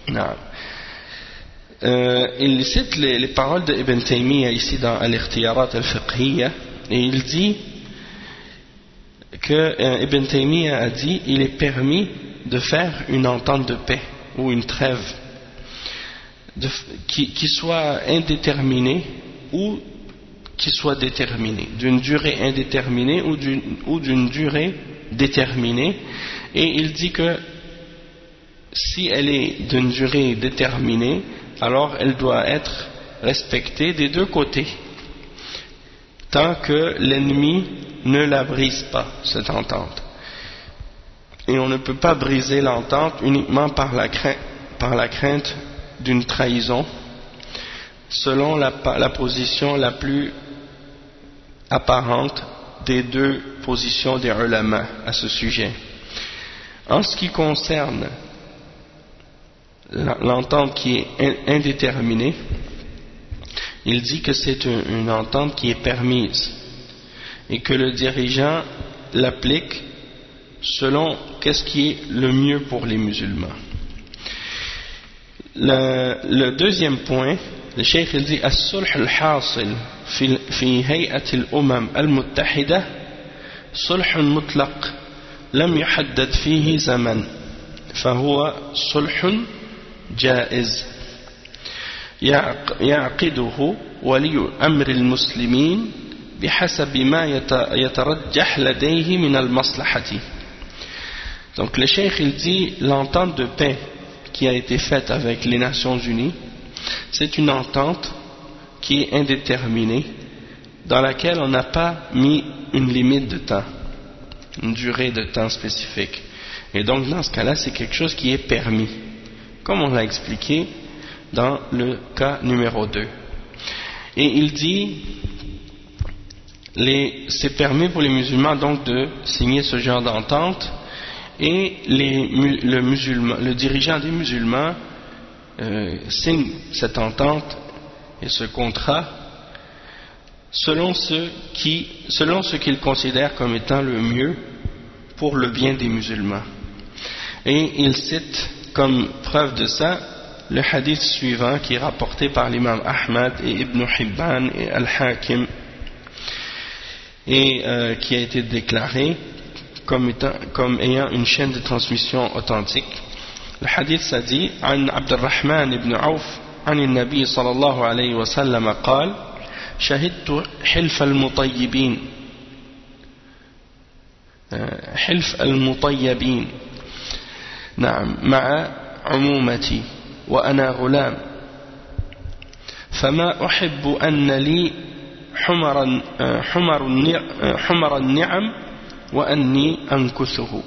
Il cite les paroles de Ibn Taymiyyah ici dans Al-Ikhtiyarat al-Fiqhiyya, et il dit que Ibn Taymiyyah a dit il est permis de faire une entente de paix ou une trêve qui soit indéterminée ou qui soit déterminée, d'une durée indéterminée ou d'une durée déterminée. Et il dit que si elle est d'une durée déterminée, alors elle doit être respectée des deux côtés, tant que l'ennemi ne la brise pas, cette entente. Et on ne peut pas briser l'entente uniquement par la crainte d'une trahison, selon la position la plus apparente des deux positions des ulama à ce sujet. En ce qui concerne l'entente qui est indéterminée, il dit que c'est une entente qui est permise et que le dirigeant l'applique selon qu'est-ce qui est le mieux pour les musulmans. Le deuxième point, le cheikh il dit as-sulh al-hasil fi hay'at al-umam al-muttahida sulh mutlaq lam yuhaddad fihi zaman fahuwa sulh jaiz يعقده ولي أمر المسلمين بحسب ما يترجح لديه من المصلحة. Donc le cheikh il dit l'entente de paix qui a été faite avec les Nations Unies, c'est une entente qui est indéterminée, dans laquelle on n'a pas mis une limite de temps, une durée de temps spécifique. Et donc dans ce cas-là, c'est quelque chose qui est permis, comme on l'a expliqué dans le cas numéro 2. Et il dit, c'est permis pour les musulmans donc de signer ce genre d'entente, et le dirigeant des musulmans signe cette entente et ce contrat selon ce qu'il considère comme étant le mieux pour le bien des musulmans. Et il cite comme preuve de ça le hadith suivant qui est rapporté par l'imam Ahmad et Ibn Hibban et Al-Hakim et qui a été déclaré comme ayant une chaîne de transmission authentique. Le hadith ça dit عن عبد الرحمن بن عوف عن النبي صلى الله عليه وسلم قال شهدت حلف المطيبين نعم مع عمومتي وأنا غلام فما أحب أن لي حمر النعم وأني أنكثه.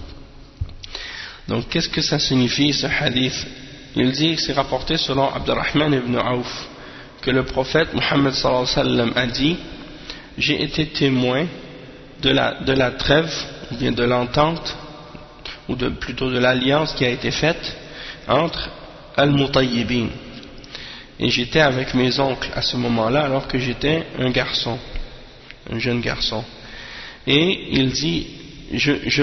Donc qu'est-ce que ça signifie ce hadith? Il dit que c'est rapporté selon Abdurrahman ibn Auf que le prophète Muhammad sallallahu alayhi wa sallam a dit: j'ai été témoin de la trêve, ou bien de l'entente, ou plutôt de l'alliance qui a été faite entre Al-Mutayyibin. Et j'étais avec mes oncles à ce moment-là, alors que j'étais un jeune garçon. Et il dit, je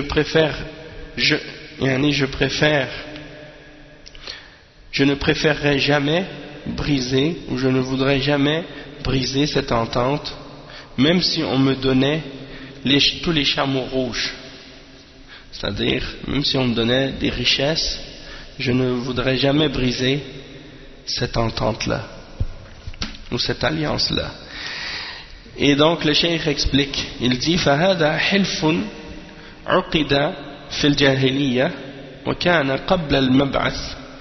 ne préférerais jamais briser, ou je ne voudrais jamais briser cette entente, même si on me donnait tous les chameaux rouges. C'est-à-dire, même si on me donnait des richesses, je ne voudrais jamais briser cette entente-là, ou cette alliance-là. Et donc le cheikh explique, il dit فهذا حلف عقد في الجاهلية وكان قبل المبعث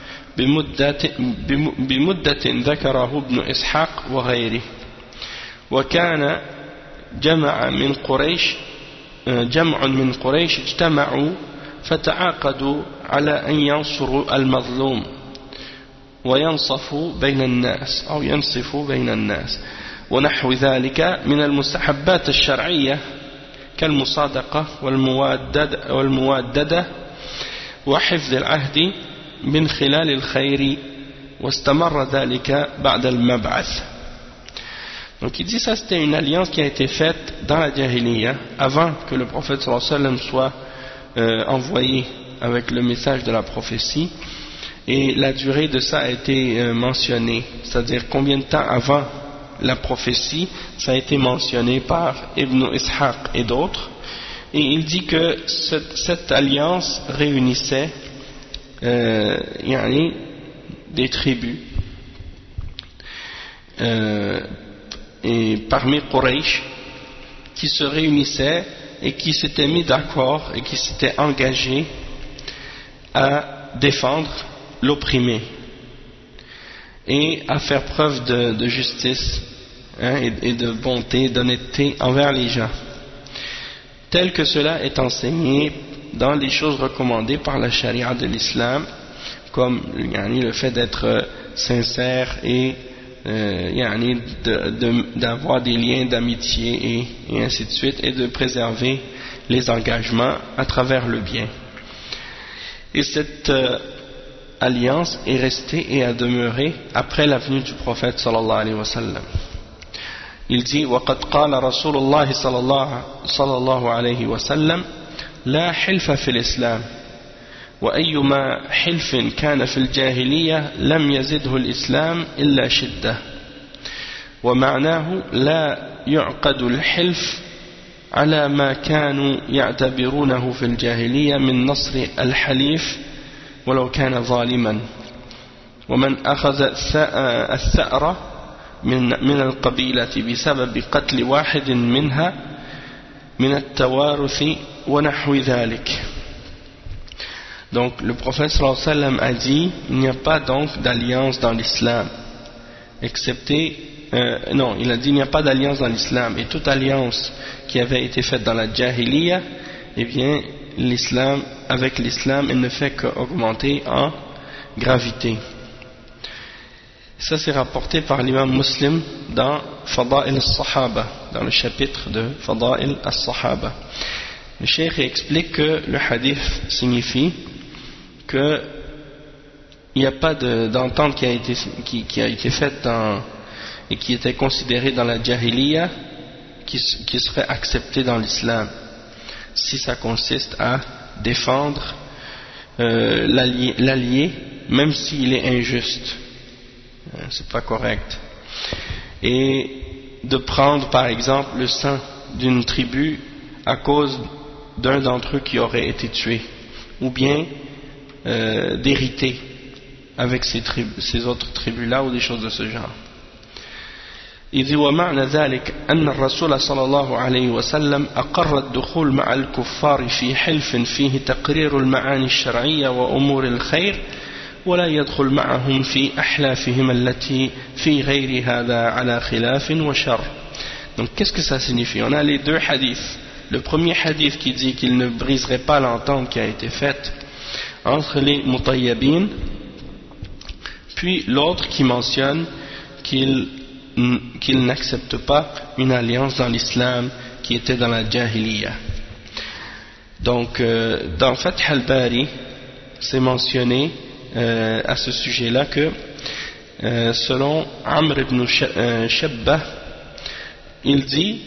بمدة ذكره ابن إسحاق وغيره وكان جمع من قريش اجتمعوا فتعاقدوا على أن ينصروا المظلوم وينصفوا بين الناس ونحو ذلك من المستحبات الشرعية كالمصادقة والمواددة وحفظ العهد من خلال الخير واستمر ذلك بعد المبعث. Donc il dit ça, c'était une alliance qui a été faite dans la Jahiliya avant que le prophète sallallahu alayhi wa sallam soit envoyé avec le message de la prophétie, et la durée de ça a été mentionnée, c'est-à-dire combien de temps avant la prophétie, ça a été mentionné par Ibn Ishaq et d'autres, et il dit que cette alliance réunissait des tribus et parmi Quraysh qui se réunissaient et qui s'étaient mis d'accord et qui s'étaient engagés à défendre l'opprimé et à faire preuve de justice, hein, et de bonté, d'honnêteté envers les gens, tel que cela est enseigné dans les choses recommandées par la charia de l'islam, comme le fait d'être sincère et d'avoir des liens d'amitié et ainsi de suite, et de préserver les engagements à travers le bien. Et cette alliance est restée et a demeuré après la venue du prophète sallallahu alayhi wa sallam. Il dit: وَقَدْ قَالَ رَسُولُ اللَّهِ صلى الله عليه وسلم لا حلف في الإسلام وأيما حلف كان في الجاهلية لم يزده الإسلام إلا شدة ومعناه لا يعقد الحلف على ما كانوا يعتبرونه في الجاهلية من نصر الحليف ولو كان ظالما ومن أخذ الثأر من القبيلة بسبب قتل واحد منها من التوارث ونحو ذلك. Donc le prophète sallallahu alayhi wa sallam a dit: il n'y a pas donc d'alliance dans l'islam, excepté il a dit: il n'y a pas d'alliance dans l'islam, et toute alliance qui avait été faite dans la jahiliya, eh bien l'islam, avec l'islam, elle ne fait qu'augmenter en gravité. Ça c'est rapporté par l'imam Muslim dans Fada'il al-Sahaba, dans le chapitre de Fada'il al-Sahaba. Le cheikh explique que le hadith signifie qu'il n'y a pas d'entente qui a été faite et qui était considérée dans la jahiliya qui serait acceptée dans l'islam, si ça consiste à défendre l'allié même s'il est injuste. C'est pas correct. Et de prendre par exemple le sang d'une tribu à cause d'un d'entre eux qui aurait été tué, ou bien d'hériter avec ces autres tribus-là, ou des choses de ce genre. Il dit: ومعنى ذلك أن الرسول صلى الله عليه وسلم أقر الدخول مع الكفار في حلف فيه تقرير المعاني الشرعية وأمور الخير ولا يدخل معهم في أحلافهم التي في غير هذا على خلاف وشر. Donc qu'est-ce que ça signifie? On a les deux hadiths. Le premier hadith qui dit qu'il ne briserait pas l'entente qui a été faite entre les mutayyabin, puis l'autre qui mentionne qu'il n'accepte pas une alliance dans l'islam qui était dans la jahiliya. Donc dans Fath al-Bari c'est mentionné à ce sujet-là que selon Amr ibn Shabbah, il dit: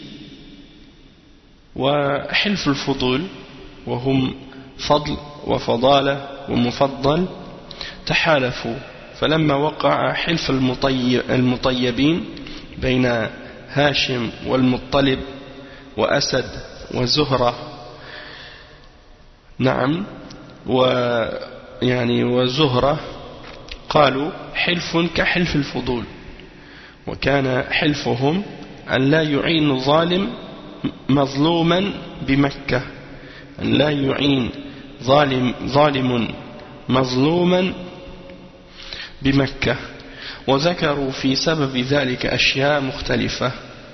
وحلف الفضول وهم فضل وفضالة ومفضل تحالفوا فلما وقع حلف المطيبين بين هاشم والمطلب وأسد وزهرة نعم وزهرة قالوا حلف كحلف الفضول وكان حلفهم أن لا يعين ظالم مظلوما بمكة أن لا يعين ظالم مظلوما بمكة وذكروا في سبب ذلك أشياء مختلفة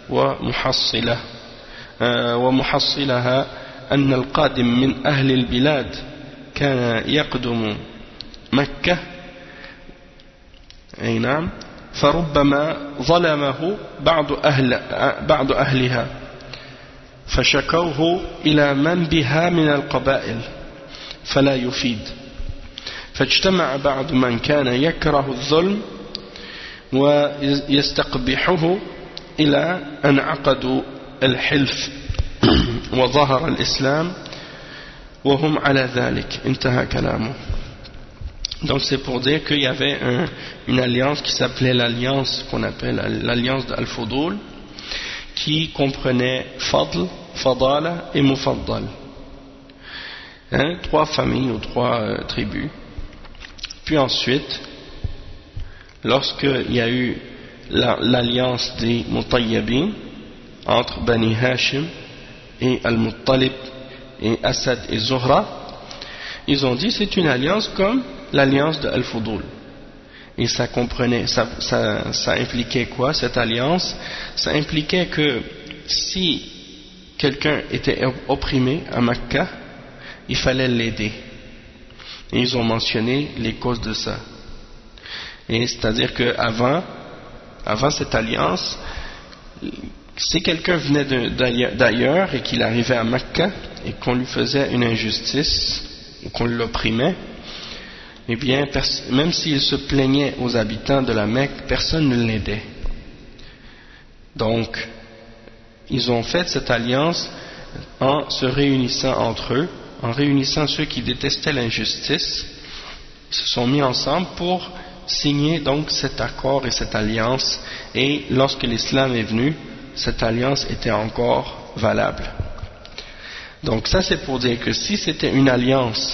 ومحصلها أن القادم من أهل البلاد كان يقدم مكة أي نعم فربما ظلمه بعض أهلها فشكوه إلى من بها من القبائل فلا يفيد فاجتمع بعض من كان يكره الظلم ويستقبحه إلى أن عقدوا الحلف وظهر الإسلام وهم على ذلك انتهى كلامه. Donc c'est pour dire qu'il y avait une alliance qui s'appelait l'alliance qu'on appelle l'alliance d'Al-Fudul, qui comprenait Fadl, Fadala et Mufaddal, trois familles ou trois tribus. Puis ensuite, lorsqu'il y a eu l'alliance des Mutayyabin entre Bani Hashim et Al-Muttalib et Asad et Zuhra. Ils ont dit c'est une alliance comme l'alliance de Al-Fudul. Et ça comprenait, ça impliquait quoi cette alliance? Ça impliquait que si quelqu'un était opprimé à Mecca, il fallait l'aider. Et ils ont mentionné les causes de ça. Et c'est-à-dire qu'avant cette alliance, si quelqu'un venait d'ailleurs et qu'il arrivait à Mecca et qu'on lui faisait une injustice et qu'on l'opprimait, eh bien, même s'il se plaignait aux habitants de la Mecque, personne ne l'aidait. Donc, ils ont fait cette alliance en se réunissant entre eux, en réunissant ceux qui détestaient l'injustice. Ils se sont mis ensemble pour signer donc cet accord et cette alliance, et lorsque l'islam est venu, cette alliance était encore valable. Donc ça c'est pour dire que si c'était une alliance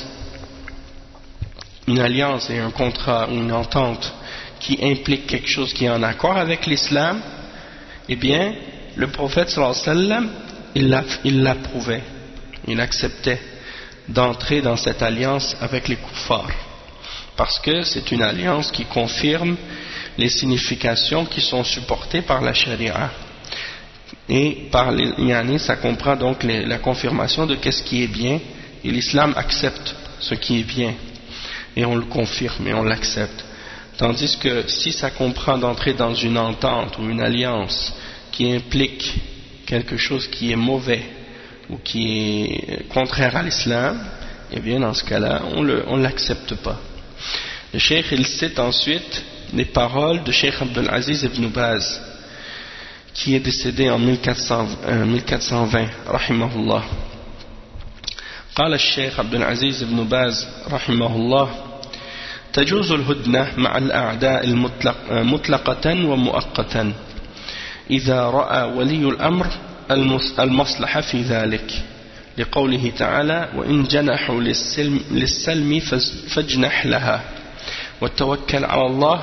et un contrat, une entente qui implique quelque chose qui est en accord avec l'islam, eh bien le prophète sallallahu alayhi wa sallam il l'approuvait, il acceptait d'entrer dans cette alliance avec les kuffars, parce que c'est une alliance qui confirme les significations qui sont supportées par la charia, et par les ça comprend donc la confirmation de qu'est-ce qui est bien, et l'islam accepte ce qui est bien et on le confirme et on l'accepte. Tandis que si ça comprend d'entrer dans une entente ou une alliance qui implique quelque chose qui est mauvais ou qui est contraire à l'islam, eh bien dans ce cas-là on l'accepte pas. Le cheikh il cite ensuite les paroles de Cheikh Abdul Aziz ibn Baz, qui est décédé en 1420 rahimahullah. قال الشيخ عبد العزيز بن باز رحمه الله: تجوز الهدنة مع الأعداء مطلقة ومؤقتا إذا رأى ولي الأمر المصلحة في ذلك، لقوله تعالى: وإن جنحوا للسلم فاجنح لها وتوكل على الله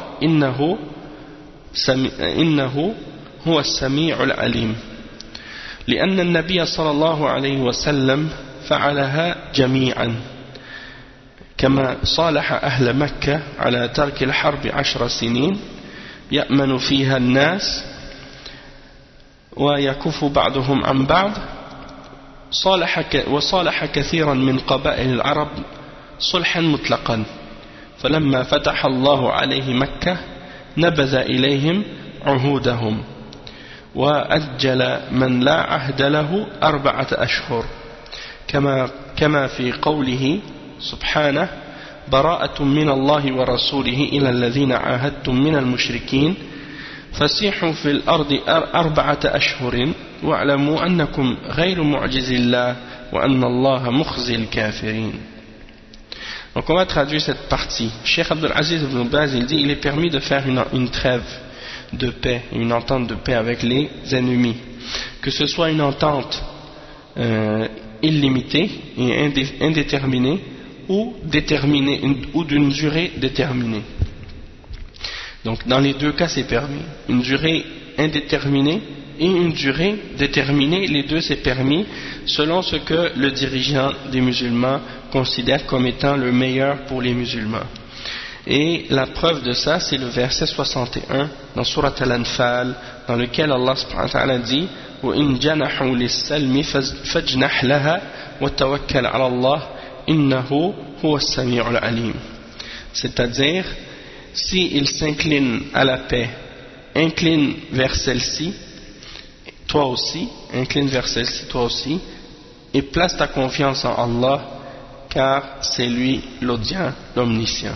إنه هو السميع العليم، لأن النبي صلى الله عليه وسلم فعلها جميعا، كما صالح أهل مكة على ترك الحرب 10 سنين يأمن فيها الناس ويكف بعضهم عن بعض، وصالح كثيرا من قبائل العرب صلحا مطلقا، فلما فتح الله عليه مكة نبذ إليهم عهودهم وأجل من لا عهد له 4 أشهر، كما في قوله سبحانه: براءة من الله ورسوله إلى الذين عاهدتم من المشركين فسيحوا في الأرض 4 أشهر واعلموا أنكم غير معجز الله وأن الله مخزي الكافرين. Donc on va traduire cette partie. Cheikh Abdul Aziz ibn Baz il dit: il est permis de faire une trêve de paix, une entente de paix avec les ennemis, que ce soit une entente illimitée et indéterminée ou déterminée ou d'une durée déterminée. Donc dans les deux cas c'est permis, une durée indéterminée et une durée déterminée, les deux c'est permis selon ce que le dirigeant des musulmans considère comme étant le meilleur pour les musulmans. Et la preuve de ça c'est le verset 61 dans Surat Al-Anfal, dans lequel Allah subhanahu wa ta'ala dit: وَإِن جَنَحُوا لِلسَّلْمِ فَاجْنَحْ لَهَا وَتَوَكَّلْ عَلَى اللَّهِ إِنَّهُ هُوَ السَّمِيعُ الْعَلِيمُ. C'est-à-dire, s'ils s'inclinent à la paix, incline vers celle-ci, toi aussi, incline vers celle-ci, toi aussi, et place ta confiance en Allah, car c'est lui l'audient, l'omniscient.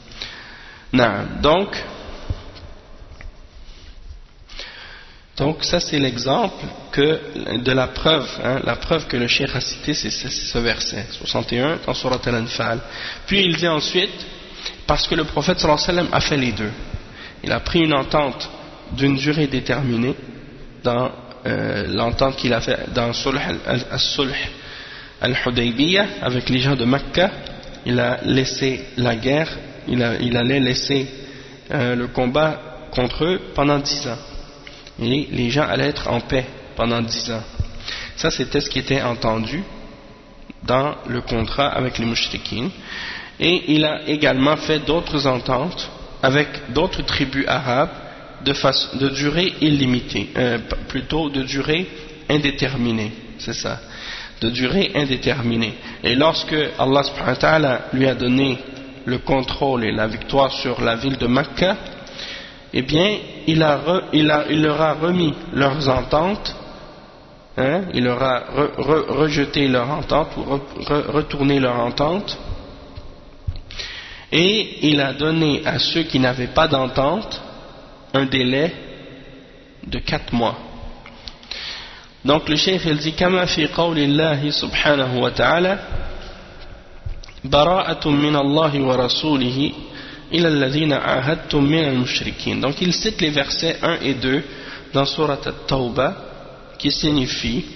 Donc ça c'est l'exemple de la preuve, la preuve que le cheikh a cité, c'est ce verset 61 dans Surat Al-Anfal. Puis il dit ensuite, parce que le prophète sallallahu alayhi wa sallam a fait les deux, il a pris une entente d'une durée déterminée dans l'entente qu'il a fait dans Sulh al-Hudaybiyah avec les gens de Mecca. Il a laissé la guerre, il allait laisser le combat contre eux pendant 10 ans. Et les gens allaient être en paix pendant 10 ans. Ça, c'était ce qui était entendu dans le contrat avec les mouchriquines. Et il a également fait d'autres ententes avec d'autres tribus arabes de durée illimitée, plutôt de durée indéterminée, c'est ça, de durée indéterminée. Et lorsque Allah subhanahu wa ta'ala lui a donné le contrôle et la victoire sur la ville de Mecca, eh bien, il leur a remis leurs ententes, il leur a rejeté leur entente, ou retourné leur entente, et il a donné à ceux qui n'avaient pas d'entente un délai de 4 mois. Donc le cheikh il dit كما في قول الله سبحانه وتعالى براءة من الله ورسوله إلى الذين عاهدتم من المشركين. Donc il cite les versets 1 et 2 dans Surat At-Tawbah qui signifie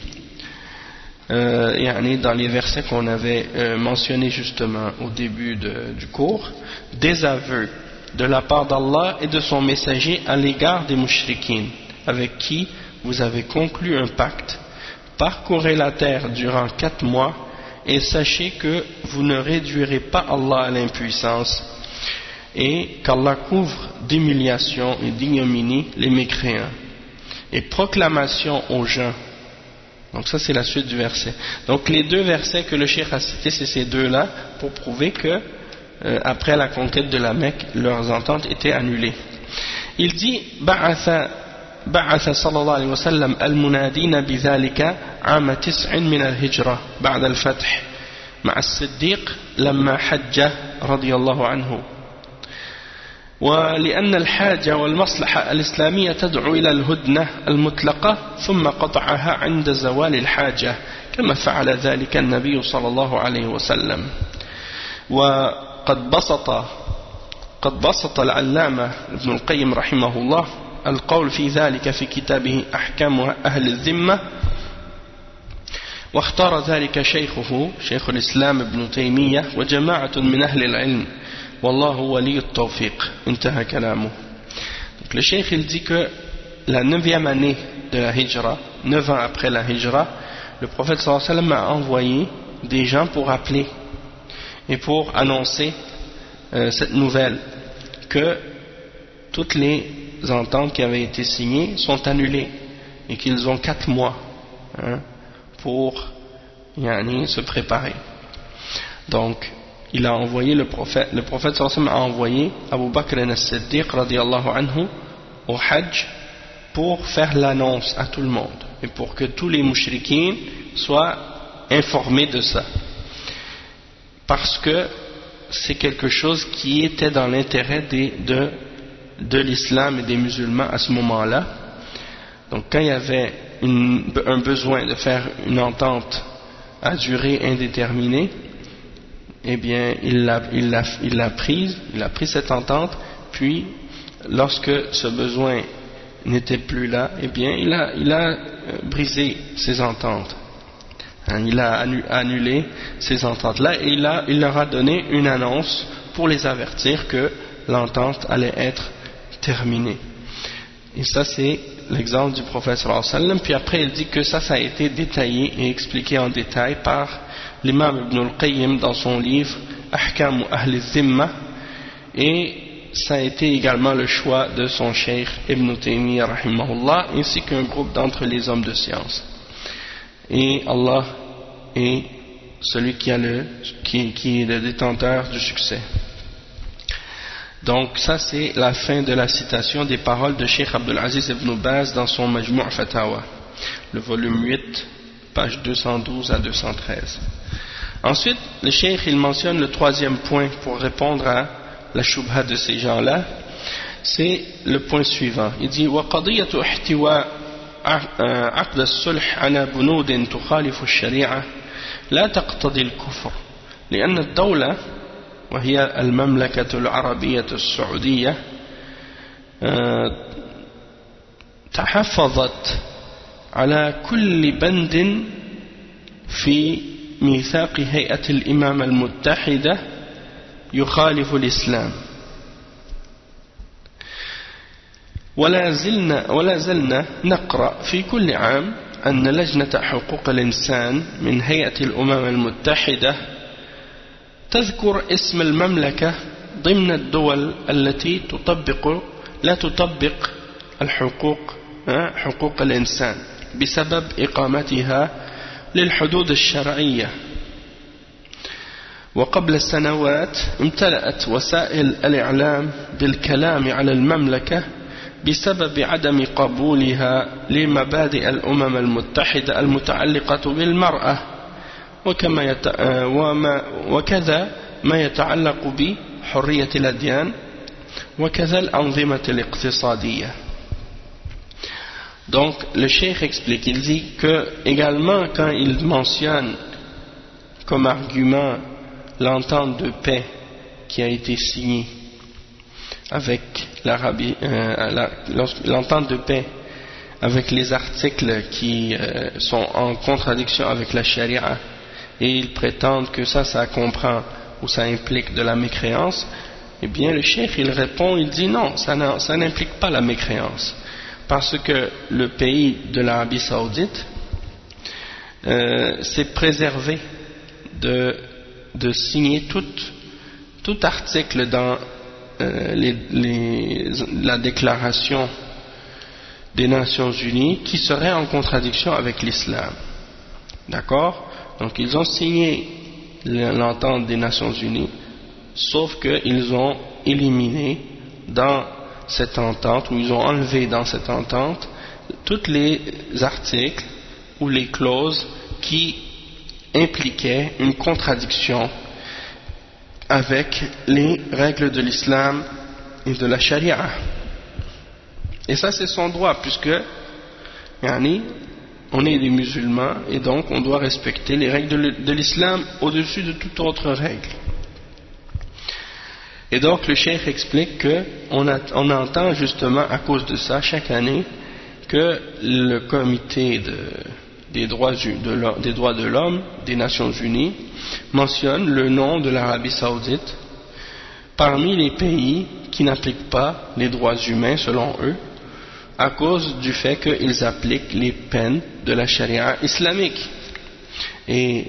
dans les versets qu'on avait mentionnés justement au début du cours, des aveux de la part d'Allah et de son messager à l'égard des mouchriquines avec qui vous avez conclu un pacte. Parcourez la terre durant 4 mois et sachez que vous ne réduirez pas Allah à l'impuissance et qu'Allah couvre d'humiliation et d'ignominie les mécréants. Et proclamation aux gens. Donc ça c'est la suite du verset. Donc les deux versets que le cheikh a cités, c'est ces deux-là pour prouver que après la conquête de la Mecque, leurs ententes étaient annulées. Il dit بعث صلى الله عليه وسلم المنادين بذلك عام 9 من الهجرة بعد الفتح مع الصديق لما حج رضي الله عنه ولأن الحاجة والمصلحة الإسلامية تدعو إلى الهدنة المطلقة ثم قطعها عند زوال الحاجة كما فعل ذلك النبي صلى الله عليه وسلم. وقد بسط العلامة ابن القيم رحمه الله القول في ذلك في كتابه أحكام أهل الذمة واختار ذلك شيخه شيخ الإسلام ابن تيمية وجماعة من أهل العلم والله ولي التوفيق. انتهى كلامه. Donc le cheikh il dit que la 9e année de la hijra, 9 ans après la hijra, le prophète sallallahu alayhi wa sallam a envoyé des gens pour appeler et pour annoncer cette nouvelle que toutes les ententes qui avaient été signées sont annulées et qu'ils ont 4 mois pour se préparer. Donc il a envoyé le prophète sallallahu alayhi wa sallam a envoyé Abu Bakr as-Siddiq radiyallahu anhu au Hajj pour faire l'annonce à tout le monde et pour que tous les mouchriquins soient informés de ça, parce que c'est quelque chose qui était dans l'intérêt de l'islam et des musulmans à ce moment-là. Donc quand il y avait un besoin de faire une entente à durée indéterminée, eh bien il a pris cette entente, puis lorsque ce besoin n'était plus là, eh bien il a brisé ces ententes. Il a annulé ces ententes-là et il leur a donné une annonce pour les avertir que l'entente allait être terminée. Et ça c'est l'exemple du prophète sallallahu alayhi wa sallam. Puis après il dit que ça a été détaillé et expliqué en détail par l'imam Ibn al-Qayyim dans son livre Ahkam Ahl al-Zimma, et ça a été également le choix de son cheikh Ibn Taymiyyah rahimahullah, ainsi qu'un groupe d'entre les hommes de science. Et Allah est celui qui est le détenteur du succès. Donc ça c'est la fin de la citation des paroles de Cheikh Abdul Aziz Ibn Baz dans son Majmu' Fatawa, le volume 8, page 212 à 213. Ensuite le Cheikh il mentionne le 3e point pour répondre à la shubha de ces gens-là. C'est le point suivant. Il dit وَقَضِيَّةُ احْتِوَاء عقد الصلح على بنود تخالف الشريعة لا تقتضي الكفر لأن الدولة وهي المملكة العربية السعودية تحفظت على كل بند في ميثاق هيئة الإمامة المتحدة يخالف الإسلام. ولا زلنا نقرأ في كل عام أن لجنة حقوق الإنسان من هيئة الأمم المتحدة تذكر اسم المملكة ضمن الدول التي لا تطبق حقوق الإنسان بسبب إقامتها للحدود الشرعية. وقبل سنوات امتلأت وسائل الإعلام بالكلام على المملكة بسبب عدم قبولها لمبادئ الأمم المتحدة المتعلقة بالمرأة، وكذا ما يتعلق بحرية الأديان وكذا الأنظمة الاقتصادية. Donc le cheikh explique, il dit que également quand il mentionne comme argument l'entente de paix qui a été signée avec l'Arabie, l'entente de paix avec les articles qui sont en contradiction avec la charia, et ils prétendent que ça comprend ou ça implique de la mécréance, eh bien le cheikh il répond, il dit non, ça n'implique pas la mécréance, parce que le pays de l'Arabie Saoudite s'est préservé de signer tout article dans la déclaration des Nations Unies qui serait en contradiction avec l'islam. D'accord? Donc ils ont signé l'entente des Nations Unies, sauf qu'ils ont éliminé dans cette entente, ou ils ont enlevé dans cette entente tous les articles ou les clauses qui impliquaient une contradiction avec les règles de l'islam et de la charia. Et ça c'est son droit, puisque on est des musulmans et donc on doit respecter les règles de l'islam au-dessus de toute autre règle. Et donc le cheikh explique qu'on entend justement à cause de ça chaque année que le comité des droits de l'homme des Nations Unies mentionne le nom de l'Arabie Saoudite parmi les pays qui n'appliquent pas les droits humains selon eux, à cause du fait qu'ils appliquent les peines de la charia islamique. Et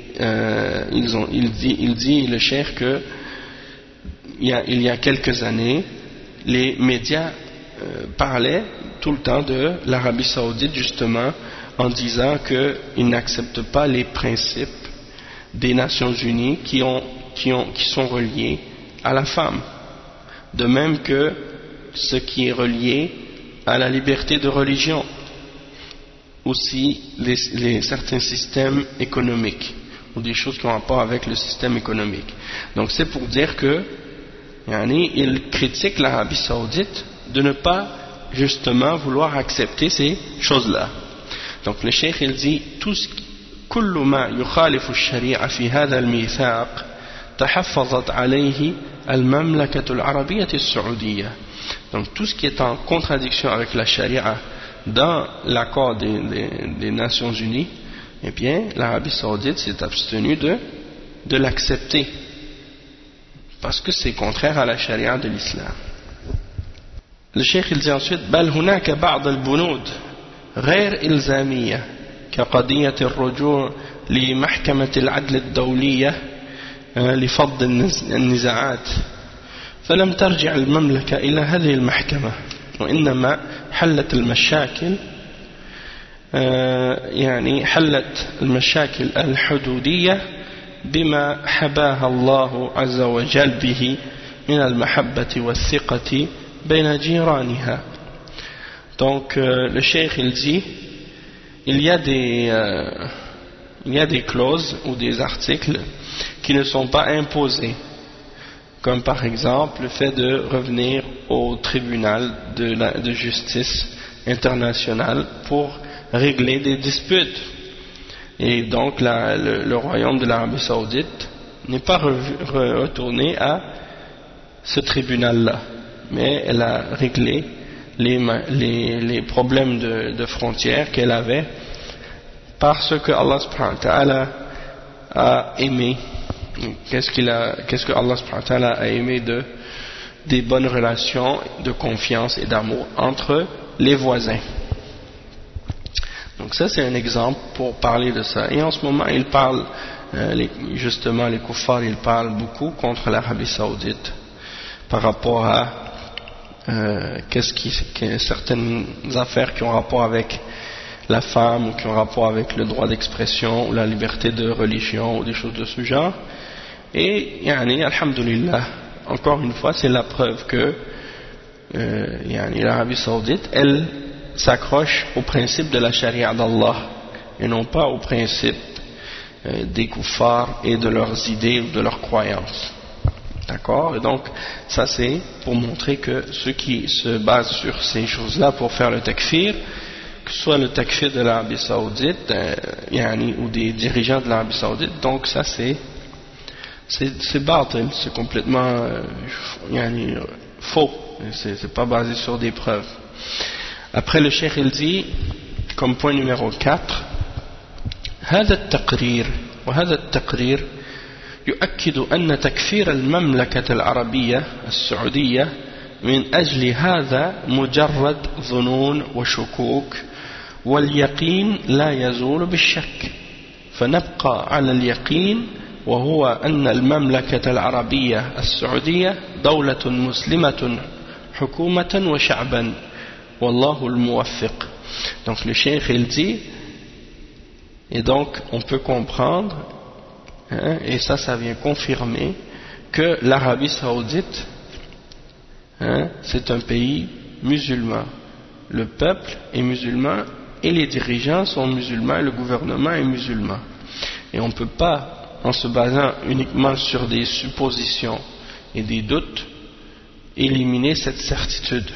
il dit le cheikh que il y a quelques années, les médias parlaient tout le temps de l'Arabie Saoudite justement en disant qu'ils n'acceptent pas les principes des Nations Unies qui sont reliés à la femme, de même que ce qui est relié à la liberté de religion, aussi certains systèmes économiques ou des choses qui ont rapport avec le système économique. Donc c'est pour dire que il critique l'Arabie Saoudite de ne pas justement vouloir accepter ces choses-là. Donc le cheikh il dit كل ما يخالف الشريعة في هذا الميثاق تحفظت عليه المملكة العربية السعودية. Donc tout ce qui est en contradiction avec la charia dans l'accord des Nations Unies, eh bien l'Arabie Saoudite s'est abstenue de l'accepter, parce que c'est contraire à la charia de l'islam. Le cheikh il dit ensuite بل هناك بعض البنود غير إلزامية كقضية الرجوع لمحكمة العدل الدولية لفض النزاعات، فلم ترجع المملكة إلى هذه المحكمة، وإنما حلت المشاكل حلت المشاكل الحدودية بما حباها الله عز وجل به من المحبة والثقة بين جيرانها. Donc le cheikh il dit il y a des clauses ou des articles qui ne sont pas imposés, comme par exemple le fait de revenir au tribunal de justice internationale pour régler des disputes. Et donc le royaume de l'Arabie Saoudite n'est pas retourné à ce tribunal-là, mais elle a réglé les problèmes de frontières qu'elle avait, parce que Allah subhanahu wa ta'ala a aimé. Qu'est-ce que Allah subhanahu wa ta'ala a aimé des bonnes relations de confiance et d'amour entre les voisins. Donc ça c'est un exemple pour parler de ça. Et en ce moment ils parlent, justement les kuffars, ils parlent beaucoup contre l'Arabie Saoudite par rapport à certaines affaires qui ont rapport avec la femme ou qui ont rapport avec le droit d'expression ou la liberté de religion ou des choses de ce genre. Et alhamdulillah, encore une fois c'est la preuve que l'Arabie Saoudite elle s'accroche au principe de la charia d'Allah et non pas au principe des kuffars et de leurs idées ou de leurs croyances. D'accord? Et donc ça c'est pour montrer que ceux qui se basent sur ces choses-là pour faire le takfir, que ce soit le takfir de l'Arabie Saoudite ou des dirigeants de l'Arabie Saoudite, donc ça c'est batil, c'est complètement faux, c'est pas basé sur des preuves. Après le cheikh il dit comme point numéro 4, هذا التقرير وهذا التقرير يؤكد أن تكفير المملكة العربية السعودية من أجل هذا مجرد ظنون وشكوك واليقين لا يزول بالشك فنبقى على اليقين وهو أن المملكة العربية السعودية دولة مسلمة حكومة وشعبا والله الموفق. Donc le cheikh il dit, et donc on peut comprendre, et ça vient confirmer que l'Arabie Saoudite c'est un pays musulman, le peuple est musulman et les dirigeants sont musulmans, le gouvernement est musulman, et on ne peut pas, en se basant uniquement sur des suppositions et des doutes, éliminer cette certitude.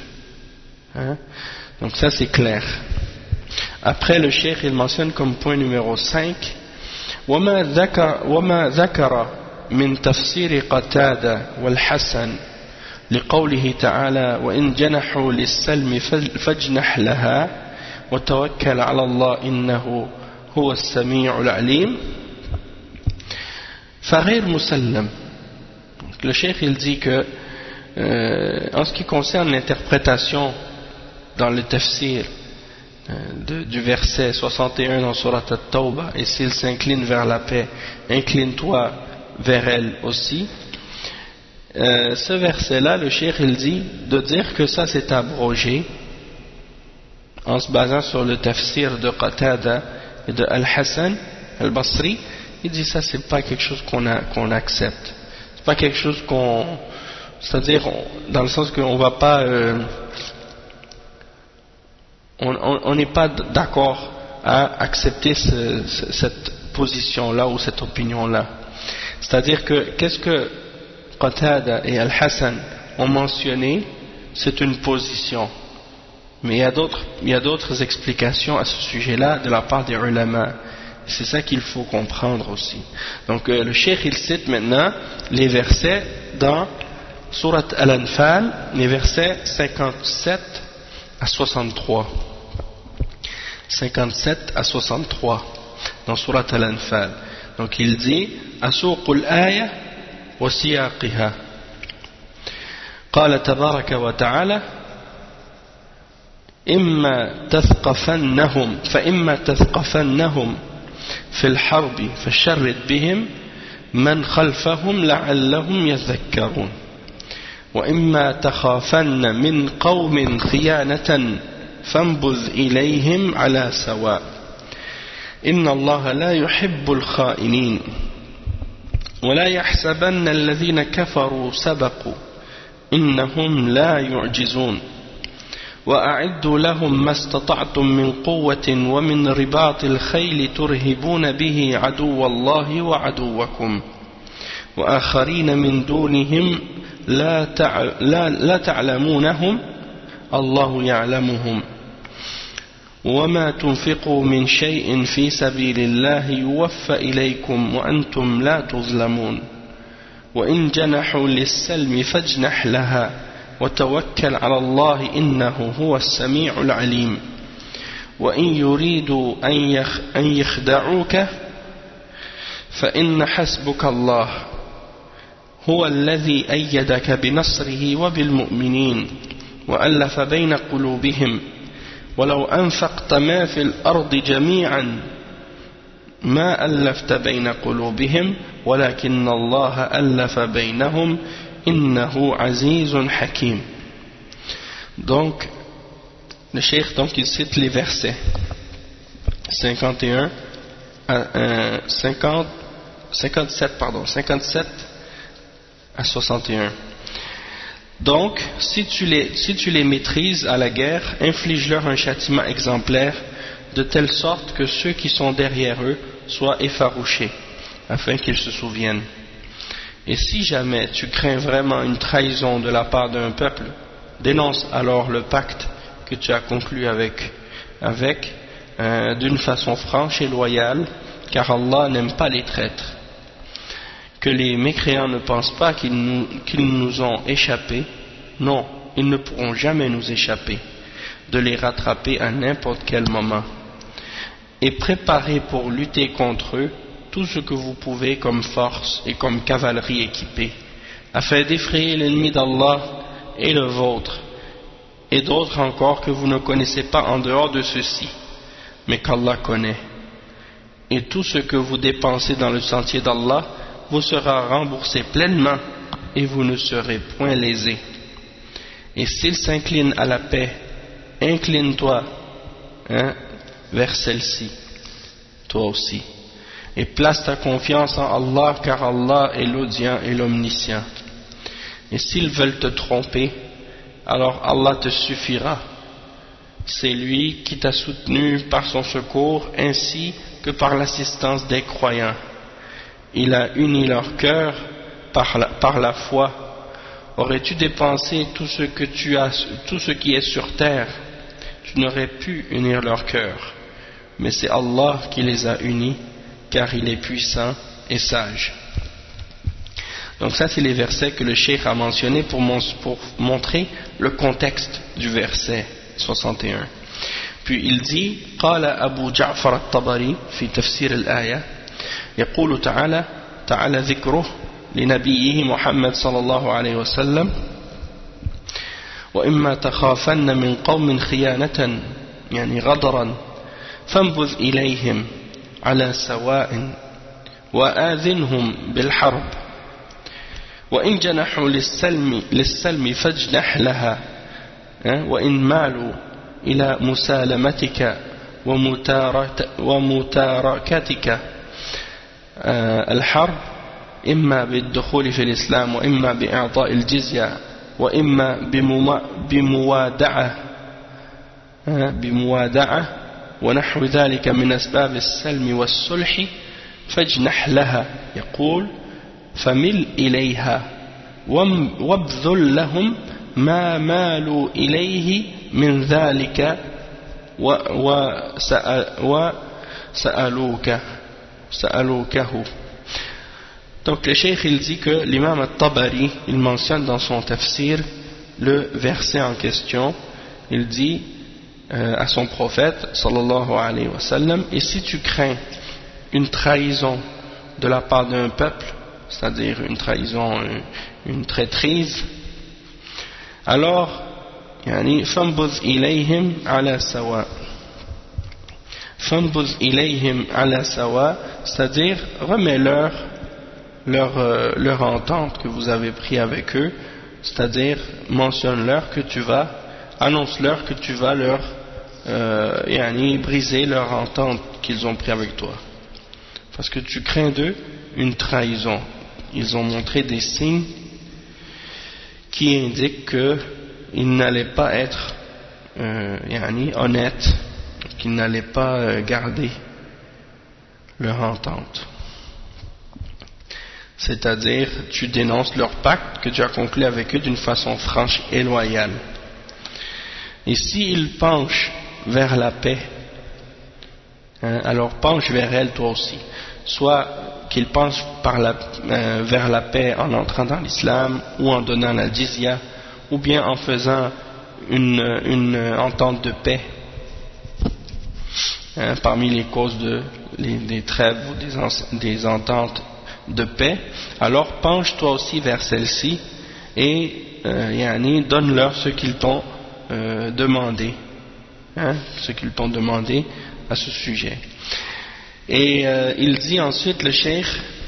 Donc ça c'est clair. Après le cheikh il mentionne comme point numéro 5, وما ذكر من تفسير قتادة والحسن لقوله تعالى وإن جنحوا للسلم فاجنح لها وتوكل على الله إنه هو السميع العليم فغير مسلم. Le cheikh il dit que en ce qui concerne l'interprétation dans le tafsir du verset 61 dans Surat At-Tawbah, et s'il s'incline vers la paix, incline-toi vers elle aussi, ce verset là le cheikh il dit de dire que ça c'est abrogé en se basant sur le tafsir de Qatada et de Al-Hassan Al-Basri, il dit ça c'est pas quelque chose qu'on accepte, c'est pas quelque chose c'est-à-dire dans le sens qu'on va pas on n'est pas d'accord à accepter cette position-là ou cette opinion-là. C'est-à-dire que qu'est-ce que Qatada et Al-Hassan ont mentionné, c'est une position. Mais il y a d'autres explications à ce sujet-là de la part des ulama. C'est ça qu'il faut comprendre aussi. Donc le cheikh il cite maintenant les versets dans Surat Al-Anfal, les versets 57 à 63. 57 à 63 dans Surat Al-Anfal. Donc il dit أسوق الآية وسياقها قال تبارك وتعالى فإما تثقفنهم في الحرب فشرد بهم من خلفهم لعلهم يذكرون وإما تخافن من قوم خيانة فانبذ إليهم على سواء إن الله لا يحب الخائنين ولا يحسبن الذين كفروا سبقوا إنهم لا يعجزون وأعدوا لهم ما استطعتم من قوة ومن رباط الخيل ترهبون به عدو الله وعدوكم وآخرين من دونهم لا تعلمونهم الله يعلمهم وما تنفقوا من شيء في سبيل الله يوفى إليكم وأنتم لا تظلمون وإن جنحوا للسلم فاجنح لها وتوكل على الله إنه هو السميع العليم وإن يريدوا أن يخدعوك فإن حسبك الله هو الذي أيدك بنصره وبالمؤمنين وألف بين قلوبهم ولو أنفقت ما في الأرض جميعا ما ألفت بين قلوبهم ولكن الله ألف بينهم إنه عزيز حكيم. Donc le cheikh, donc, il cite les versets 57 à 61. Donc, si tu les maîtrises à la guerre, inflige-leur un châtiment exemplaire, de telle sorte que ceux qui sont derrière eux soient effarouchés, afin qu'ils se souviennent. Et si jamais tu crains vraiment une trahison de la part d'un peuple, dénonce alors le pacte que tu as conclu avec d'une façon franche et loyale, car Allah n'aime pas les traîtres. Que les mécréants ne pensent pas qu'ils nous ont échappé. Non, ils ne pourront jamais nous échapper, de les rattraper à n'importe quel moment. Et préparez pour lutter contre eux tout ce que vous pouvez comme force et comme cavalerie équipée, afin d'effrayer l'ennemi d'Allah et le vôtre, et d'autres encore que vous ne connaissez pas en dehors de ceux-ci, mais qu'Allah connaît. Et tout ce que vous dépensez dans le sentier d'Allah vous sera remboursé pleinement, et vous ne serez point lésés. Et s'ils s'inclinent à la paix, incline-toi vers celle-ci, toi aussi. Et place ta confiance en Allah, car Allah est l'audient et l'omniscient. Et s'ils veulent te tromper, alors Allah te suffira. C'est lui qui t'a soutenu par son secours ainsi que par l'assistance des croyants. Il a uni leur cœur par la foi. Aurais-tu dépensé tout ce qui est sur terre, tu n'aurais pu unir leur cœur. Mais c'est Allah qui les a unis, car il est puissant et sage. Donc ça, c'est les versets que le cheikh a mentionnés pour montrer le contexte du verset 61. Puis il dit: قال أبو جعفر الطبري في تفسير الآية يقول تعالى ذكره لنبيه محمد صلى الله عليه وسلم: وإما تخافن من قوم خيانة يعني غدرا فانبذ إليهم على سواء وآذنهم بالحرب وإن جنحوا للسلم فاجنح لها وإن مالوا إلى مسالمتك ومتاركتك الحرب إما بالدخول في الإسلام وإما بإعطاء الجزية وإما بموادعة ونحو ذلك من أسباب السلم والصلح فاجنح لها. يقول: فمل إليها وابذل لهم ما مالوا إليه من ذلك وسألوكه. Donc le cheikh il dit que l'imam al-Tabari il mentionne dans son tafsir le verset en question. Il dit à son prophète sallallahu alayhi wa sallam: et si tu crains une trahison de la part d'un peuple, c'est-à-dire une trahison, une traîtrise, alors فانبذ إليهم على سواء. فانبذ إليهم على سواء, c'est-à-dire remets-leur leur entente que vous avez pris avec eux, c'est-à-dire mentionne-leur que tu vas, annonce-leur que tu vas leur briser leur entente qu'ils ont pris avec toi, parce que tu crains d'eux une trahison. Ils ont montré des signes qui indiquent qu'ils n'allaient pas être honnêtes, qu'ils n'allaient pas garder leur entente. C'est-à-dire, tu dénonces leur pacte que tu as conclu avec eux d'une façon franche et loyale. Et s'ils penchent vers la paix, alors penche vers elle toi aussi. Soit qu'ils penchent vers la paix en entrant dans l'islam, ou en donnant la jizya, ou bien en faisant une entente de paix. Parmi les causes des trêves ou des ententes de paix, alors penche-toi aussi vers celle-ci et donne-leur ce qu'ils t'ont demandé, ce qu'ils t'ont demandé à ce sujet. Et il dit ensuite le cheikh,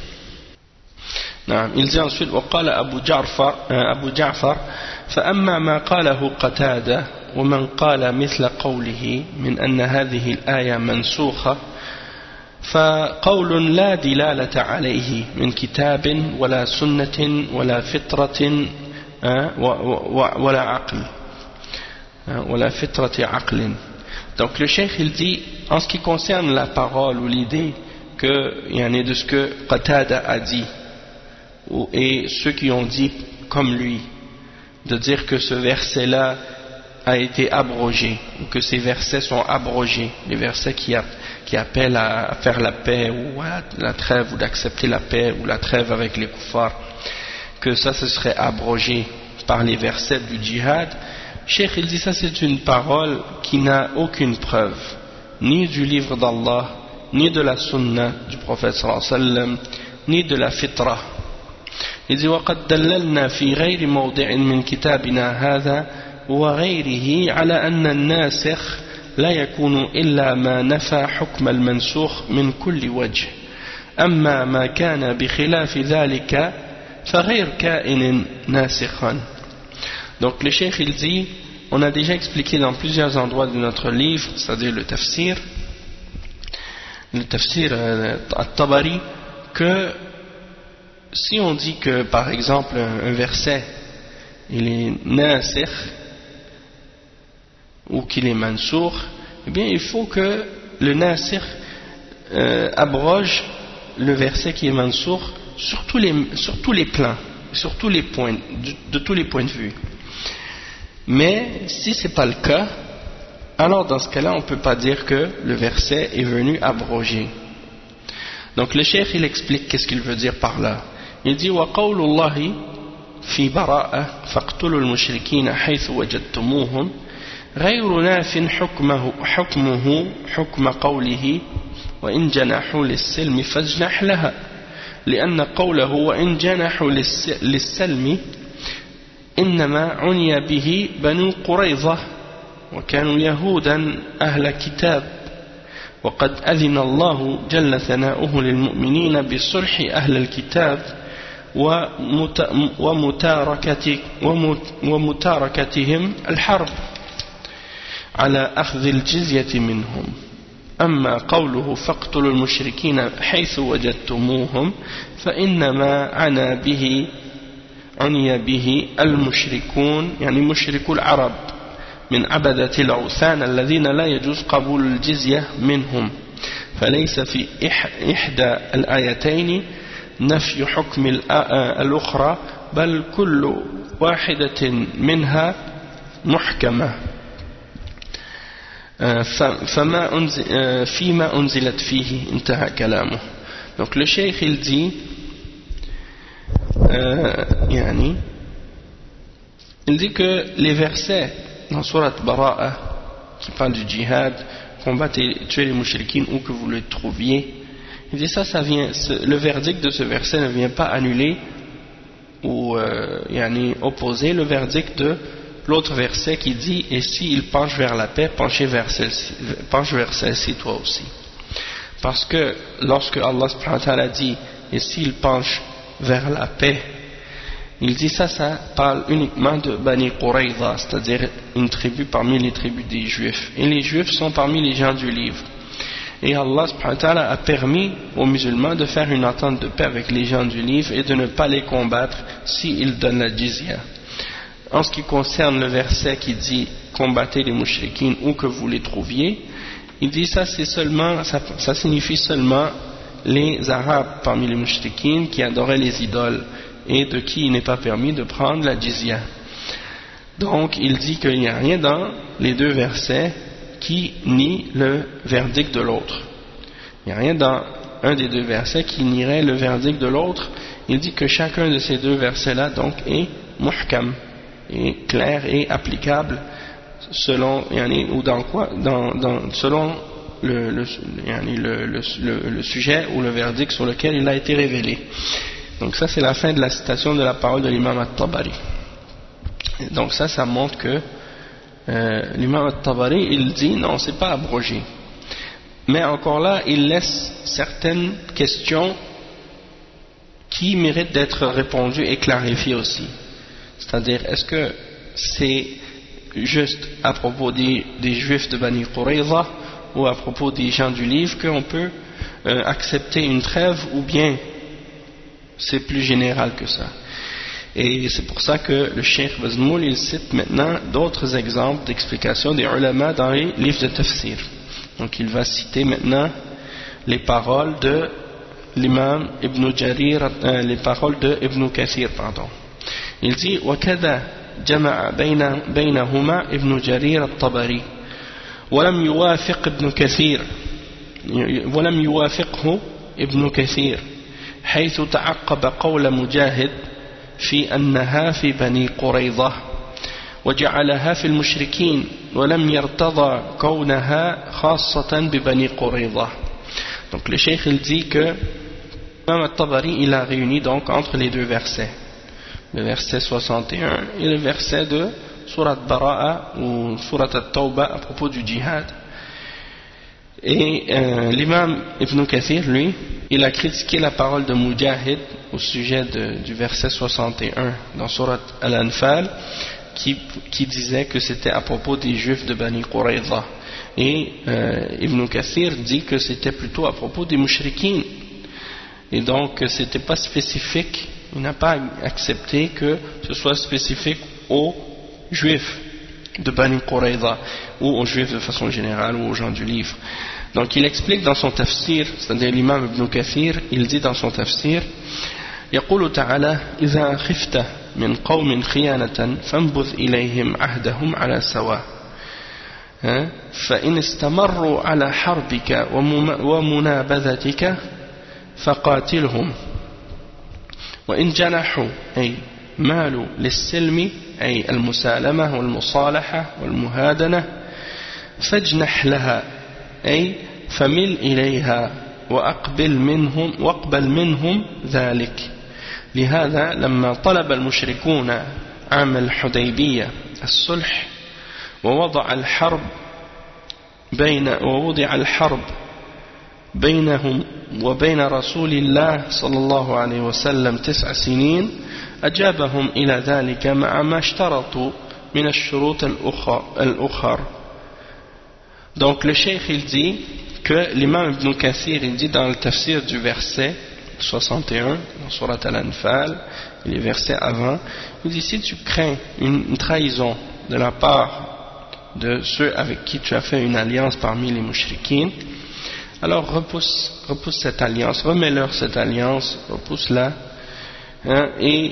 il dit ensuite وقال أبو جعفر فأما ما قاله قتادة ومن قال مثل قوله من أن هذه الآية منسوخة فقول لا دلالة عليه من كتاب ولا سنة ولا فطرة ولا عقل ولا فطرة عقل. Donc le cheikh il dit en ce qui concerne la parole ou l'idée de ce que Qatada a dit et ceux qui ont dit comme lui, de dire que ce verset là a été abrogé ou que ces versets sont abrogés, les versets qui appellent à faire la paix ou à la trêve ou d'accepter la paix ou la trêve avec les kuffars, que ça ce serait abrogé par les versets du djihad. Cheikh il dit ça c'est une parole qui n'a aucune preuve ni du livre d'Allah ni de la sunna du prophète sallallahu alayhi wa sallam ni de la fitra. Il dit وقد دللنا في غير موضع من كتابنا هذا وغيره على أن الناسخ لا يكون إلا ما نفى حكم المنسوخ من كل وجه أما ما كان بخلاف ذلك فغير كائن ناسخا. Donc le cheikh il dit, on a déjà expliqué dans plusieurs endroits de notre livre, c'est-à-dire le tafsir At-Tabari, que si on dit que par exemple un verset il est nasikh ou qu'il est mansour, eh bien il faut que le nasikh abroge le verset qui est mansour sur tous les plans, sur tous les points, de tous les points de vue. Mais si ce n'est pas le cas, alors dans ce cas-là on ne peut pas dire que le verset est venu abroger. Donc le cheikh il explique qu'est-ce qu'il veut dire par là. Il dit وقول الله في براءة فاقتلوا المشركين حيث وجدتموهم غير ناف حكمه حكم قوله وإن جنحوا للسلم فاجنح لها لأن قوله وإن جنحوا للسلم إنما عني به بنو قريظة وكانوا يهودا أهل كتاب وقد أذن الله جل ثناؤه للمؤمنين بصلح أهل الكتاب ومتاركتهم الحرب على أخذ الجزية منهم. أما قوله فاقتلوا المشركين حيث وجدتموهم فإنما عني به المشركون يعني مشركو العرب من عبدة الأوثان الذين لا يجوز قبول الجزية منهم فليس في إحدى الآيتين نفي حكم الأخرى بل كل واحدة منها محكمة فيما أنزلت فيه انتهى كلامه. Donc le cheikh il dit il dit que les versets dans Surat Bara'a qui parlent du djihad, combattez, tuez les mouchriquines où que vous le trouviez, il dit ça vient, le verdict de ce verset ne vient pas annuler ou opposer le verdict de l'autre verset qui dit et s'il penche vers la paix, penche vers celle-ci toi aussi. Parce que lorsque Allah subhanahu wa ta'ala dit et s'il penche vers la paix, il dit ça parle uniquement de Bani Qurayza, c'est-à-dire une tribu parmi les tribus des Juifs. Et les Juifs sont parmi les gens du livre. Et Allah subhanahu wa ta'ala a permis aux musulmans de faire une entente de paix avec les gens du livre et de ne pas les combattre s'ils donnent la jizya. En ce qui concerne le verset qui dit combattez les mouchriquines où que vous les trouviez, il dit ça signifie seulement les Arabes parmi les mouchriquines qui adoraient les idoles et de qui il n'est pas permis de prendre la jizya. Donc il dit qu'il n'y a rien dans les deux versets qui nie le verdict de l'autre. Il n'y a rien dans un des deux versets qui nierait le verdict de l'autre. Il dit que chacun de ces deux versets-là donc est muhkam, est clair et applicable selon le sujet ou le verdict sur lequel il a été révélé. Donc ça c'est la fin de la citation de la parole de l'imam At-Tabari. Donc ça montre que l'imam At-Tabari il dit non, c'est pas abrogé. Mais encore là, il laisse certaines questions qui méritent d'être répondues et clarifiées aussi. C'est-à-dire, est-ce que c'est juste à propos des juifs de Bani Qurayza ou à propos des gens du livre qu'on peut accepter une trêve, ou bien c'est plus général que ça. Et c'est pour ça que le Cheikh Bazmoul il cite maintenant d'autres exemples d'explications des ulama dans les livres de tafsir. Donc il va citer maintenant les paroles de l'imam Ibn Jarir, les paroles de Ibn Kathir, pardon. Il dit وَكَذَا جَمَعَ بَيْنَهُمَا ابن جرير الطبري ولم يوافقه ابن كثير حيث تعقب قول مجاهد في أنها في بني قريظة وجعلها في المشركين ولم يرتضى كونها خاصة ببني قريظة. Donc le cheikh il dit que Imam At-Tabari il a réuni donc entre les deux versets, le verset 61 et le verset de Surat Bara'a ou Surat At-Tawba à propos du djihad. Et l'imam Ibn Kathir, lui, il a critiqué la parole de Mujahid au sujet du verset 61 dans Surat Al-Anfal qui disait que c'était à propos des juifs de Bani Qurayza. Et Ibn Kathir dit que c'était plutôt à propos des mushrikines. Et donc c'était pas spécifique, il n'a pas accepté que ce soit spécifique aux juifs de Bani Qurayza ou aux juifs de façon générale ou aux gens du livre. Donc il explique dans son tafsir, c'est-à-dire l'imam Ibn Kathir, il dit dans son tafsir يقول تعالى إذا خفت من قوم خيانة فانبذ إليهم عهدهم على سواء فإن استمروا على حربك ومنابذتك فقاتلهم وإن جنحوا أي مالوا للسلم أي المسالمة والمصالحة والمهادنة فاجنح لها أي فمل إليها واقبل منهم ذلك. لهذا لما طلب المشركون عام الحديبية الصلح ووضع الحرب بينهم وبين رسول الله صلى الله عليه وسلم 9 سنين أجابهم إلى ذلك مع ما اشترطوا من الشروط الأخر. Donc le cheikh il dit que l'imam Ibn Kathir il dit dans le tafsir du verset 61 dans Surat Al-Anfal et les versets avant, il dit si tu crains une trahison de la part de ceux avec qui tu as fait une alliance parmi les mushrikines, alors repousse cette alliance, remets-leur cette alliance, repousse-la et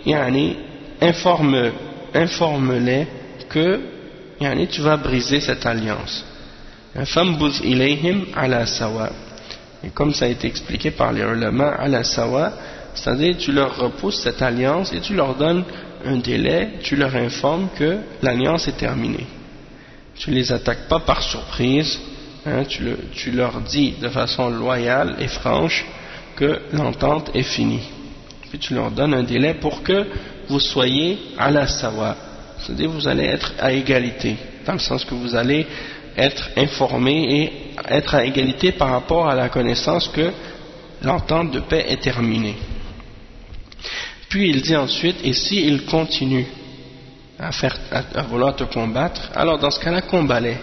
informe-les que tu vas briser cette alliance. فَانْبُذْ إِلَيْهِمْ عَلَى سَوَاءٍ. Et comme ça a été expliqué par les ulama, ala sawa, c'est-à-dire tu leur repousses cette alliance et tu leur donnes un délai, tu leur informes que l'alliance est terminée. Tu les attaques pas par surprise, tu leur dis de façon loyale et franche que l'entente est finie. Puis tu leur donnes un délai pour que vous soyez ala sawa, c'est-à-dire vous allez être à égalité, dans le sens que vous allez être informé et être à égalité par rapport à la connaissance que l'entente de paix est terminée. Puis il dit ensuite, et s'ils continuent à vouloir te combattre, alors dans ce cas-là, combat-les.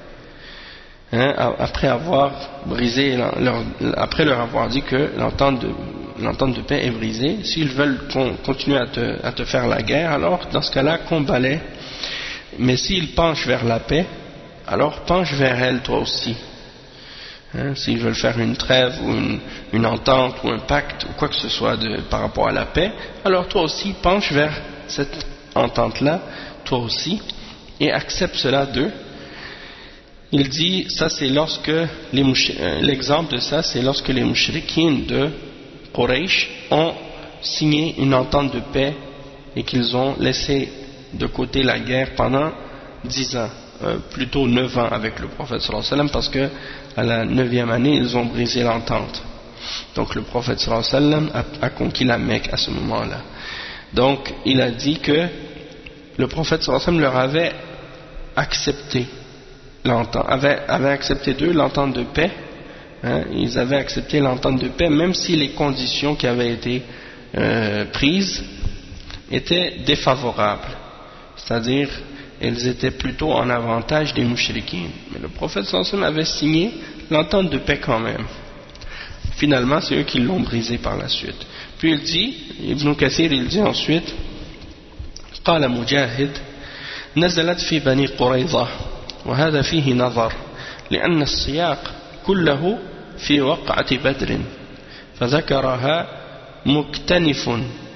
Après avoir brisé, après leur avoir dit que l'entente de paix est brisée, s'ils veulent continuer à te faire la guerre, alors dans ce cas-là, combat-les. Mais s'ils penchent vers la paix, alors penche vers elle toi aussi. S'ils veulent faire une trêve ou une entente ou un pacte ou quoi que ce soit par rapport à la paix, alors toi aussi penche vers cette entente-là, toi aussi, et accepte cela d'eux. Il dit, ça c'est lorsque l'exemple de ça, c'est lorsque les mushrikines de Quraysh ont signé une entente de paix et qu'ils ont laissé de côté la guerre pendant 10 ans. plutôt 9 ans avec le prophète sallallahu alayhi wa sallam, parce que à la 9e année ils ont brisé l'entente. Donc le prophète sallallahu alayhi wa sallam a conquis la Mecque à ce moment-là. Donc il a dit que le prophète sallallahu alayhi wa sallam leur avait accepté avait accepté d'eux l'entente de paix, hein, ils avaient accepté l'entente de paix même si les conditions qui avaient été prises étaient défavorables, c'est-à-dire elles étaient plutôt en avantage des mouchriquines. Mais le prophète sallallahu alayhi wa sallam avait signé l'entente de paix quand même. Finalement c'est eux qui l'ont brisé par la suite. Puis il dit, Ibn Kathir il dit ensuite, قال مجاهد نزلت في بني قريظة وهذا فيه نظر لأن السياق كله في وقعة بدر فذكرها مكتنف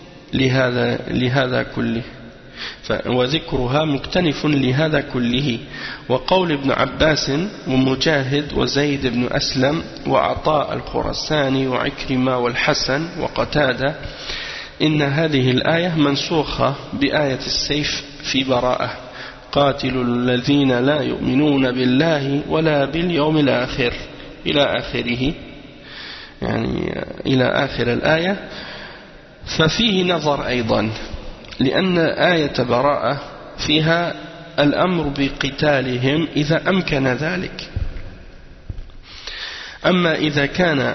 لهذا كله وذكرها مكتنف لهذا كله. وقول ابن عباس ومجاهد وزيد بن أسلم وعطاء الخراساني وعكرمة والحسن وقتادة إن هذه الآية منسوخة بآية السيف في براءة قاتلوا الذين لا يؤمنون بالله ولا باليوم الآخر إلى آخره، يعني إلى آخر الآية. ففيه نظر أيضا لأن آية براءة فيها الأمر بقتالهم إذا أمكن ذلك. أما إذا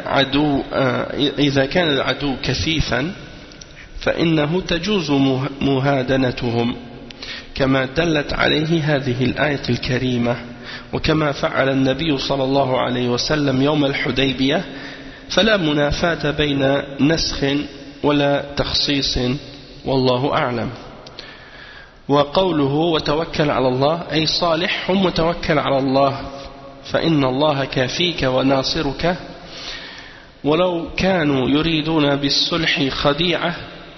كان العدو كثيفا فإنه تجوز مهادنتهم كما دلت عليه هذه الآية الكريمة، وكما فعل النبي صلى الله عليه وسلم يوم الحديبية، فلا منافاة بين نسخ ولا تخصيص والله أعلم. وقوله وتوكل على الله أي صالحهم وتوكل على الله فإن الله كافيك وناصرك. ولو كانوا يريدون بالصلح خديعة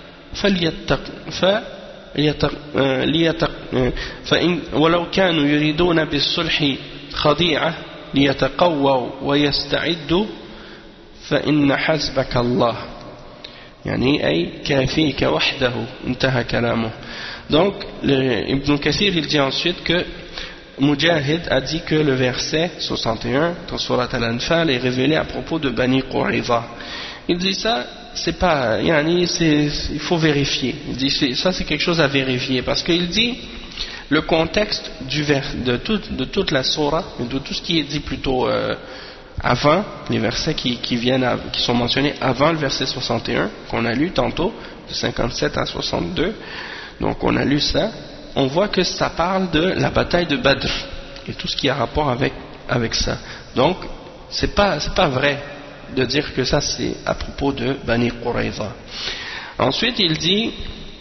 ولو كانوا يريدون بالصلح خديعة ليتقووا ويستعدوا فإن حسبك الله، يعني أي كافيك وحده. انتهى كلامه. Donc Ibn Kathir il dit ensuite que Mujahid a dit que le verset 61 dans Surat Al-Anfal est révélé à propos de Bani Qurayza. Il dit ça, c'est pas, il faut vérifier. Il dit ça c'est quelque chose à vérifier, parce qu'il dit le contexte de toute la Surah, de tout ce qui est dit plutôt avant, les versets qui sont mentionnés avant le verset 61 qu'on a lu tantôt, de 57 à 62. Donc on a lu ça, on voit que ça parle de la bataille de Badr et tout ce qui a rapport avec ça. Donc c'est pas vrai de dire que ça c'est à propos de Bani Qurayza. Ensuite il dit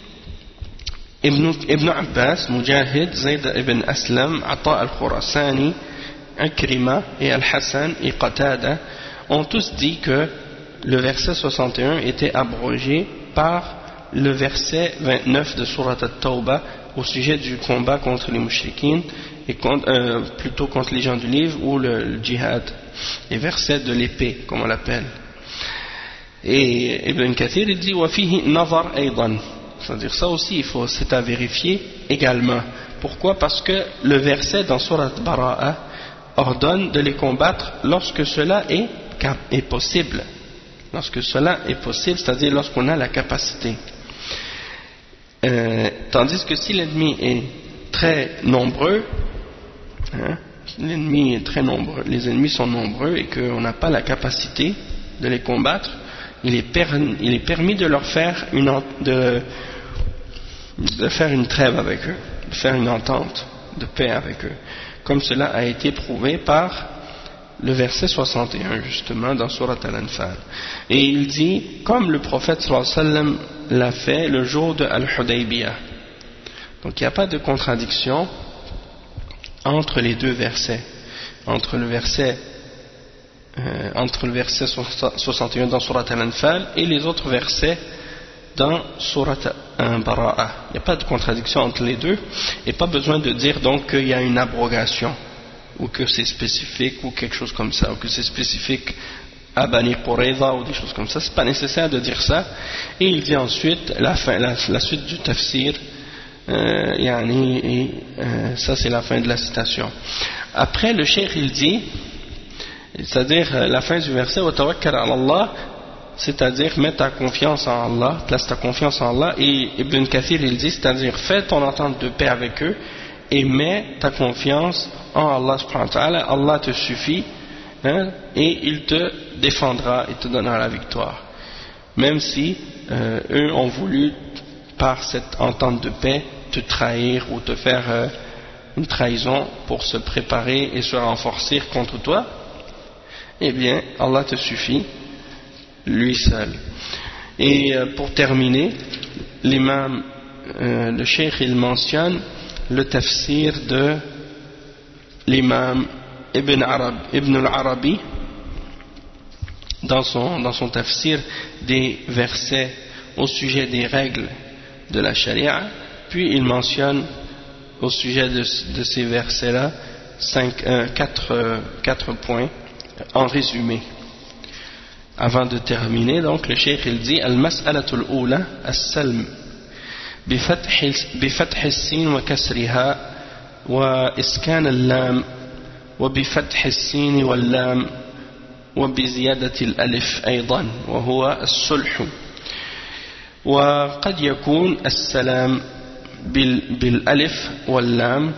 Ibn Abbas, Mujahid, Zayd ibn Aslam, Ata al-Khurasani, Akrima et Al-Hassan et Qatada ont tous dit que le verset 61 était abrogé par le verset 29 de Surat At-Tawbah au sujet du combat contre les mouchriquines et plutôt contre les gens du livre, ou le djihad, les versets de l'épée comme on l'appelle. Et Ibn Kathir il dit وَفِيهِ نَظَرْ أَيْضًا, c'est-à-dire ça aussi c'est à vérifier également. Pourquoi? Parce que le verset dans Surat Bara'a ordonne de les combattre lorsque cela est possible. Lorsque cela est possible, c'est-à-dire lorsqu'on a la capacité. Tandis que si l'ennemi est très nombreux, les ennemis sont nombreux et qu'on n'a pas la capacité de les combattre, il est permis de leur faire de faire une trêve avec eux, de faire une entente de paix avec eux, comme cela a été prouvé par le verset 61 justement dans Surat Al-Anfal. Et il dit comme le prophète sallallahu alayhi wa sallam l'a fait le jour de Al-Hudaybiyah. Donc il n'y a pas de contradiction entre les deux versets, entre le verset 61 dans Surat Al-Anfal et les autres versets dans Surat Bara'a. Il n'y a pas de contradiction entre les deux, et pas besoin de dire donc qu'il y a une abrogation, ou que c'est spécifique, ou quelque chose comme ça, ou que c'est spécifique à Bani Qurayza, ou des choses comme ça. C'est pas nécessaire de dire ça. Et il dit ensuite, la suite du tafsir, ça c'est la fin de la citation. Après le cheikh il dit, c'est-à-dire la fin du verset wa tawakkal ala Allah, c'est-à-dire mets ta confiance en Allah, place ta confiance en Allah, et Ibn Kathir il dit, c'est-à-dire fais ton entente de paix avec eux et mets ta confiance en Allah subhanahu wa ta'ala, Allah te suffit, et il te défendra et te donnera la victoire, même si eux ont voulu par cette entente de paix te trahir ou te faire une trahison pour se préparer et se renforcer contre toi. Eh bien Allah te suffit, lui seul. Et pour terminer, l'imam, le cheikh il mentionne le tafsir de l'imam Ibn al-Arabi dans son tafsir des versets au sujet des règles de la charia, puis il mentionne au sujet de ces versets là 4 points en résumé. Avant de terminer, donc le cheikh il dit al-mas'alatul ula as-salm بفتح السين وكسرها وإسكان اللام وبفتح السين واللام وبزيادة الألف أيضا وهو الصلح وقد يكون السلام بالألف واللام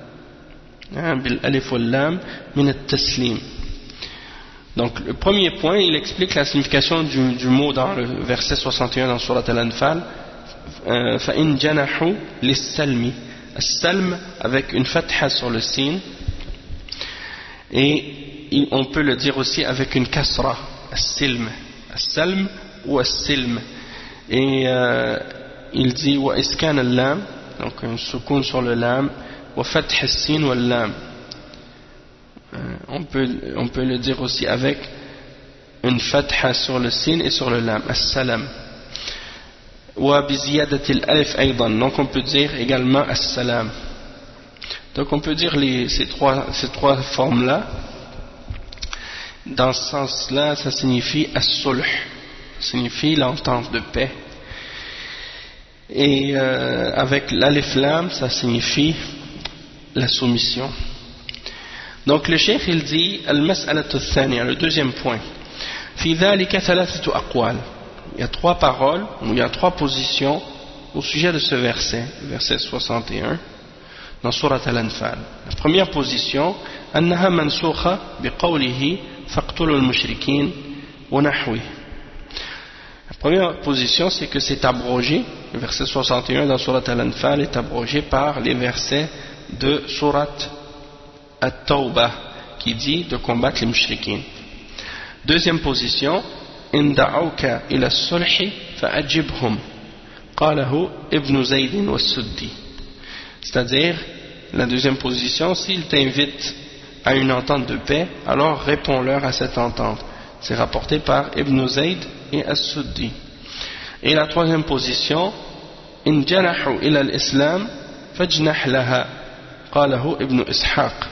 من التسليم. Donc le premier point, il explique la signification du mot dans le verset 61 dans Surat Al-Anfal, فَإِنْ جَنَحُوا لِلسَّلْمِ, السلم avec une fatha sur le sin, et on peut le dire aussi avec une kasra, as-silm ou as-silm, et il dit wa iskan al-lam, donc un soukoun sur le lam, wa fath al-sin wal lam, on peut le dire aussi avec une fatha sur le sin et sur le lam, as-salam, wa bi ziyadati al-alif aydan, donc on peut dire également as-salam. Donc on peut dire ces trois formes là. Dans ce sens là, ça signifie as-sulh, signifie l'entente de paix, et avec l'alif lam ça signifie la soumission. Donc le cheikh il dit al-mas'alatu ath-thaniya, le deuxième point, fi dhalika thalathatu aqwal, il y a 3 paroles, il y a 3 positions au sujet de ce verset 61 dans Surat Al-Anfal. La première position, أنها منسوخة بقوله فاقتلوا المشركين ونحوه. La première position, c'est que c'est abrogé, le verset 61 dans Surat Al-Anfal est abrogé par les versets de Surat At-Tawbah qui dit de combattre les mushrikin. Deuxième position, إن دعوك إلى الصلح فأجبهم قاله ابن زيد والسدي. C'est-à-dire, la deuxième position, s'ils t'invitent à une entente de paix, alors réponds-leur à cette entente. C'est rapporté par Ibn Zayd et As-Suddi. Et la troisième position, إن جنحوا إلى الإسلام فاجنح لها قاله ابن إسحاق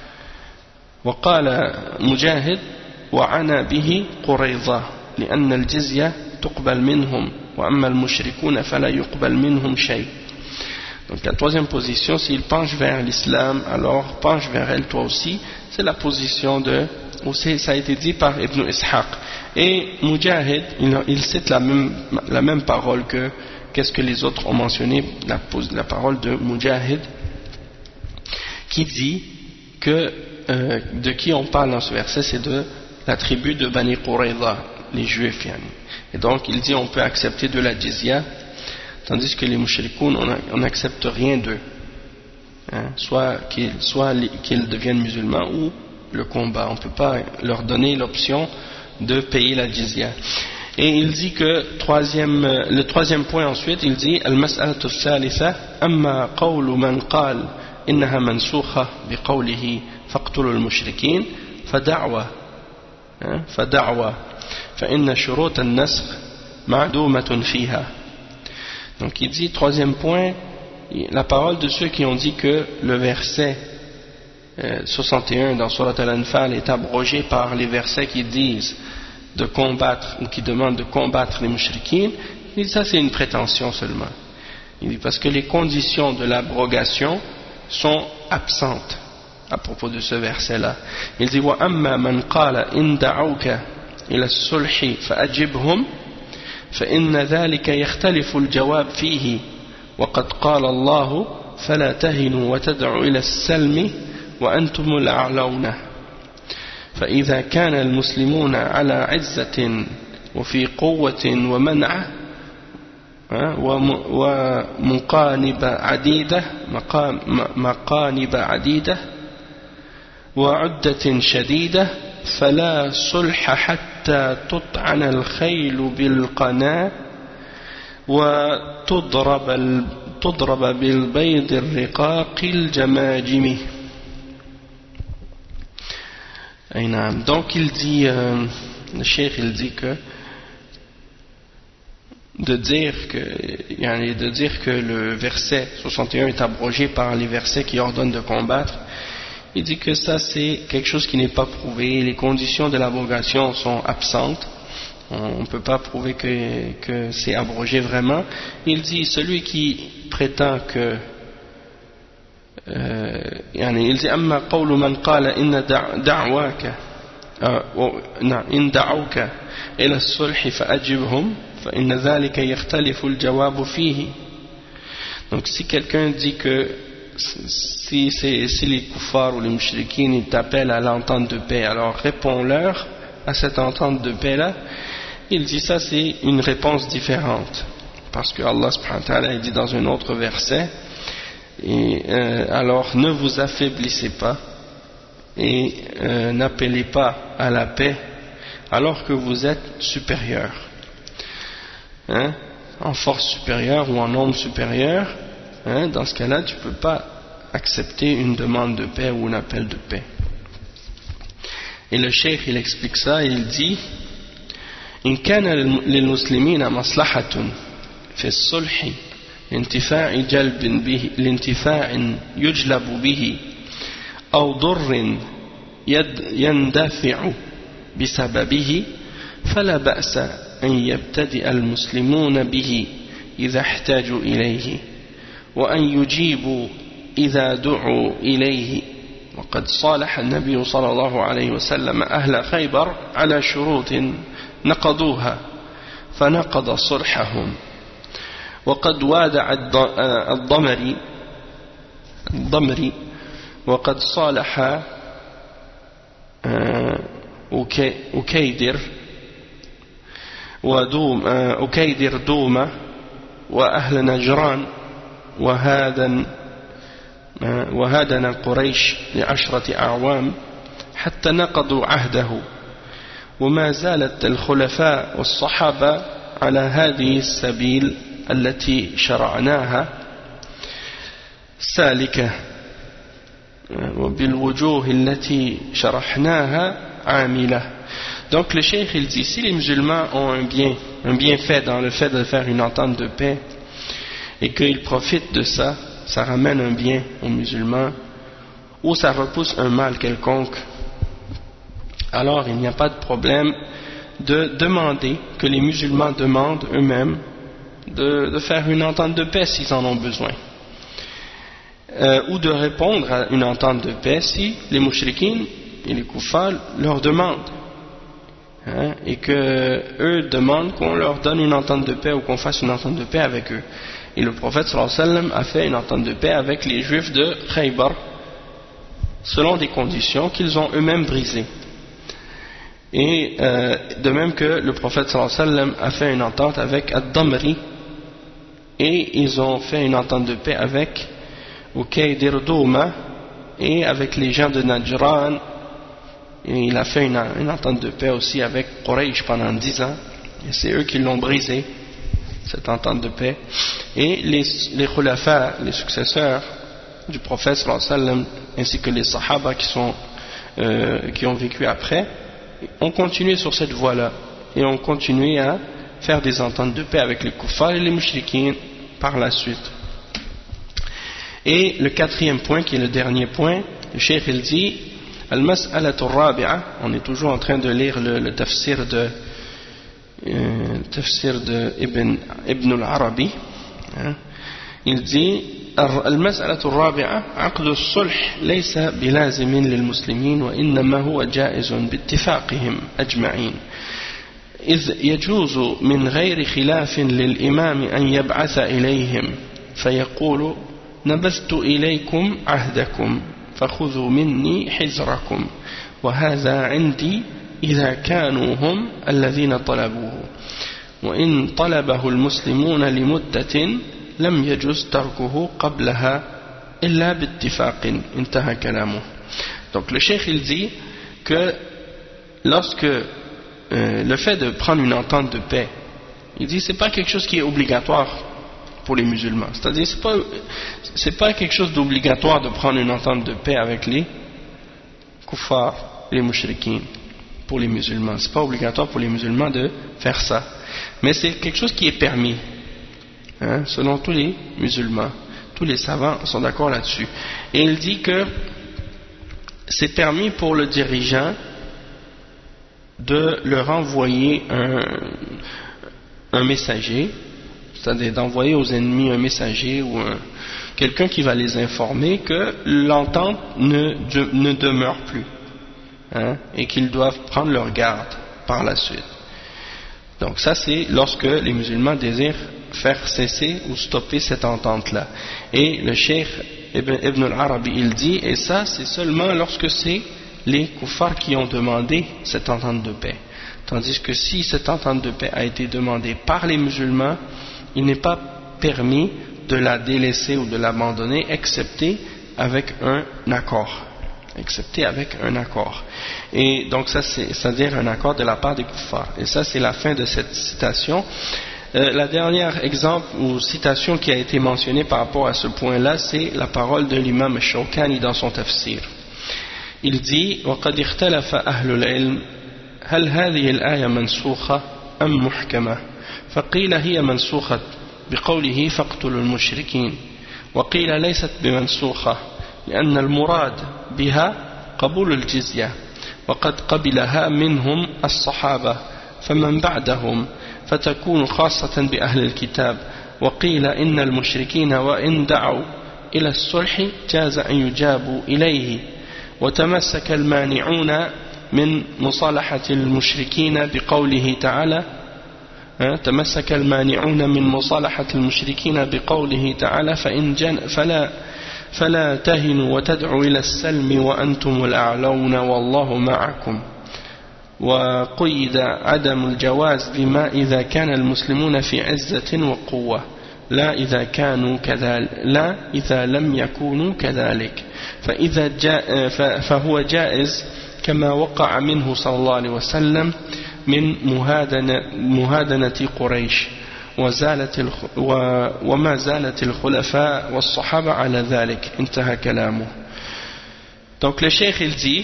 وقال مجاهد وعنى به قريظة لأن الجزية تقبل منهم وأما المشركون فلا يقبل منهم شيء. Donc la troisième position, s'il penche vers l'islam, alors penche vers elle toi aussi. C'est la position ça a été dit par Ibn Ishaq. Et Mujahid, il cite la même parole qu'est-ce que les autres ont mentionné, la parole de Mujahid, qui dit que de qui on parle dans ce verset, c'est de la tribu de Bani Qurayza, les Juifs. Et donc il dit on peut accepter de la jizya, tandis que les mushrikoun, on n'accepte rien d'eux, soit qu'ils deviennent musulmans ou le combat. On ne peut pas leur donner l'option de payer la jizya. Et il dit que le troisième point ensuite, il dit al-mas'alatu ath-thalitha amma qawlu man qala innaha mansukha biqawlihi faqtulu al-mushrikin fada'wa fa inna shurut an-nasakh ma'dumatun fiha. Donc il dit, troisième point, la parole de ceux qui ont dit que le verset 61 dans Surat Al-Anfal est abrogé par les versets qui disent de combattre ou qui demandent de combattre les mushrikines. Il dit ça c'est une prétention seulement. Il dit parce que les conditions de l'abrogation sont absentes à propos de ce verset-là. Il dit وَأَمَّا مَنْ قَالَ إِنْ دَعَوْكَ إِلَى الصُّلْحِ فَأَجِبْهُمْ فإن ذلك يختلف الجواب فيه وقد قال الله فلا تهنوا وتدعوا إلى السلم وأنتم الأعلون فإذا كان المسلمون على عزة وفي قوة ومنعة ومقانب عديدة وعدة شديدة فلا صلح حتى تطعن الخيل بالقنا وتضرب بالبيض الرقاق الجماجم. Donc il dit, le cheikh il dit que de dire que le verset 61 est abrogé par les versets qui ordonnent de combattre, il dit que ça c'est quelque chose qui n'est pas prouvé, les conditions de l'abrogation sont absentes, on ne peut pas prouver que c'est abrogé vraiment. Il dit celui qui prétend que il dit أما قول من قال إن دعوك إلى الصلح فأجبهم فإن ذلك يختلف الجواب فيه. Donc si quelqu'un dit que si les kuffars ou les mushrikines ils t'appellent à l'entente de paix, alors réponds-leur à cette entente de paix là. Il dit ça c'est une réponse différente parce que Allah subhanahu wa ta'ala dit dans un autre verset alors ne vous affaiblissez pas et n'appelez pas à la paix alors que vous êtes supérieurs, en force supérieure ou en nombre supérieur. Dans ce cas-là tu ne peux pas accepter une demande de paix ou un appel de paix. Et le cheikh il explique ça, il dit إن كان للمسلمين مصلحة في الصلح لانتفاع يجلب به أو ضر يندفع بسببه فلا بأس أن يبتدئ المسلمون به إذا احتاجوا إليه وأن يجيبوا إذا دعوا إليه. وقد صالح النبي صلى الله عليه وسلم أهل خيبر على شروط نقضوها فنقض صلحهم وقد وادع الضمري وقد صالح أكيدر دومة وأهل نجران وهادن قريش ل10 أعوام حتى نقضوا عهده وما زالت الخلفاء والصحابة على هذه السبيل التي شرعناها سالكة وبالوجوه التي شرحناها عاملة. Donc le cheikh il dit si les musulmans ont un bienfait dans le fait de faire une entente de paix et qu'ils profitent de ça, ça ramène un bien aux musulmans ou ça repousse un mal quelconque, alors il n'y a pas de problème de demander, que les musulmans demandent eux-mêmes de faire une entente de paix s'ils en ont besoin, ou de répondre à une entente de paix si les mushrikines et les kuffars leur demandent, et que eux demandent qu'on leur donne une entente de paix ou qu'on fasse une entente de paix avec eux. Et le prophète sallallahu alayhi wa sallam a fait une entente de paix avec les juifs de Khaybar selon des conditions qu'ils ont eux-mêmes brisées. Et de même que le prophète sallallahu alayhi wa sallam a fait une entente avec Ad-Damri, et ils ont fait une entente de paix avec Ukaydir Douma et avec les gens de Najran, et il a fait une entente de paix aussi avec Quraysh pendant 10 ans, et c'est eux qui l'ont brisé, cette entente de paix. Et les khulafa, les successeurs du prophète sallallahu alayhi wa sallam, ainsi que les sahaba qui ont vécu après, ont continué sur cette voie-là et ont continué à faire des ententes de paix avec les kuffars et les mushrikines par la suite. Et le 4e point, qui est le dernier point, le cheikh il dit Al-Mas'alatu Rabi'a, on est toujours en train de lire le tafsir de Ibn al-Arabi, Il dit المسألة الرابعة عقد الصلح ليس بلازم للمسلمين وإنما هو جائز باتفاقهم أجمعين إذ يجوز من غير خلاف للإمام أن يبعث إليهم فيقول نبذت إليكم عهدكم فخذوا مني حذركم وهذا عندي إذا كانوا هم الذين طلبوه وإن طلبه المسلمون لمدة لم يجوز تركه قبلها إلا باتفاق انتهى كلامه. Donc le cheikh il dit que lorsque le fait de prendre une entente de paix, il dit c'est pas quelque chose qui est obligatoire pour les musulmans, c'est-à-dire c'est pas quelque chose d'obligatoire de prendre une entente de paix avec les kuffars, les mushrikines. Pour les musulmans, c'est pas obligatoire pour les musulmans de faire ça, mais c'est quelque chose qui est permis, hein, selon tous les musulmans, tous les savants sont d'accord là-dessus. Et il dit que c'est permis pour le dirigeant de leur envoyer un messager, c'est-à-dire d'envoyer aux ennemis un messager ou quelqu'un qui va les informer que l'entente ne demeure plus. Hein, et qu'ils doivent prendre leur garde par la suite. Donc ça c'est lorsque les musulmans désirent faire cesser ou stopper cette entente-là. Et le cheikh Ibn al-Arabi il dit, et ça c'est seulement lorsque c'est les kuffars qui ont demandé cette entente de paix. Tandis que si cette entente de paix a été demandée par les musulmans, il n'est pas permis de la délaisser ou de l'abandonner, excepté avec un accord. Et donc ça c'est-à-dire un accord de la part des kuffars. Et ça c'est la fin de cette citation. La dernière exemple ou citation qui a été mentionnée par rapport à ce point-là, c'est la parole de l'imam al-Shawkani dans son tafsir. Il dit وَقَدْ اخْتَلَفَ أَهْلُ الْعِلْمِ هل هذه الآية منسوخة أم محكمة فقيل هي منسوخة بقوله فاقتلوا المشركين وقيل ليست بمنسوخة لأن المراد بها قبول الجزية وقد قبلها منهم الصحابة فمن بعدهم فتكون خاصة بأهل الكتاب وقيل إن المشركين وإن دعوا إلى الصلح جاز أن يجابوا إليه وتمسك المانعون من مصالحة المشركين بقوله تعالى تمسك المانعون من مصالحة المشركين بقوله تعالى فلا تهنوا وتدعوا إلى السلم وأنتم الأعلون والله معكم وقيد عدم الجواز بما إذا كان المسلمون في عزة وقوة لا إذا لم يكونوا كذلك فهو جائز كما وقع منه صلى الله عليه وسلم من مهادنة قريش وما زالت الخلفاء والصحابة على ذلك انتهى كلامه. Donc le cheikh il dit,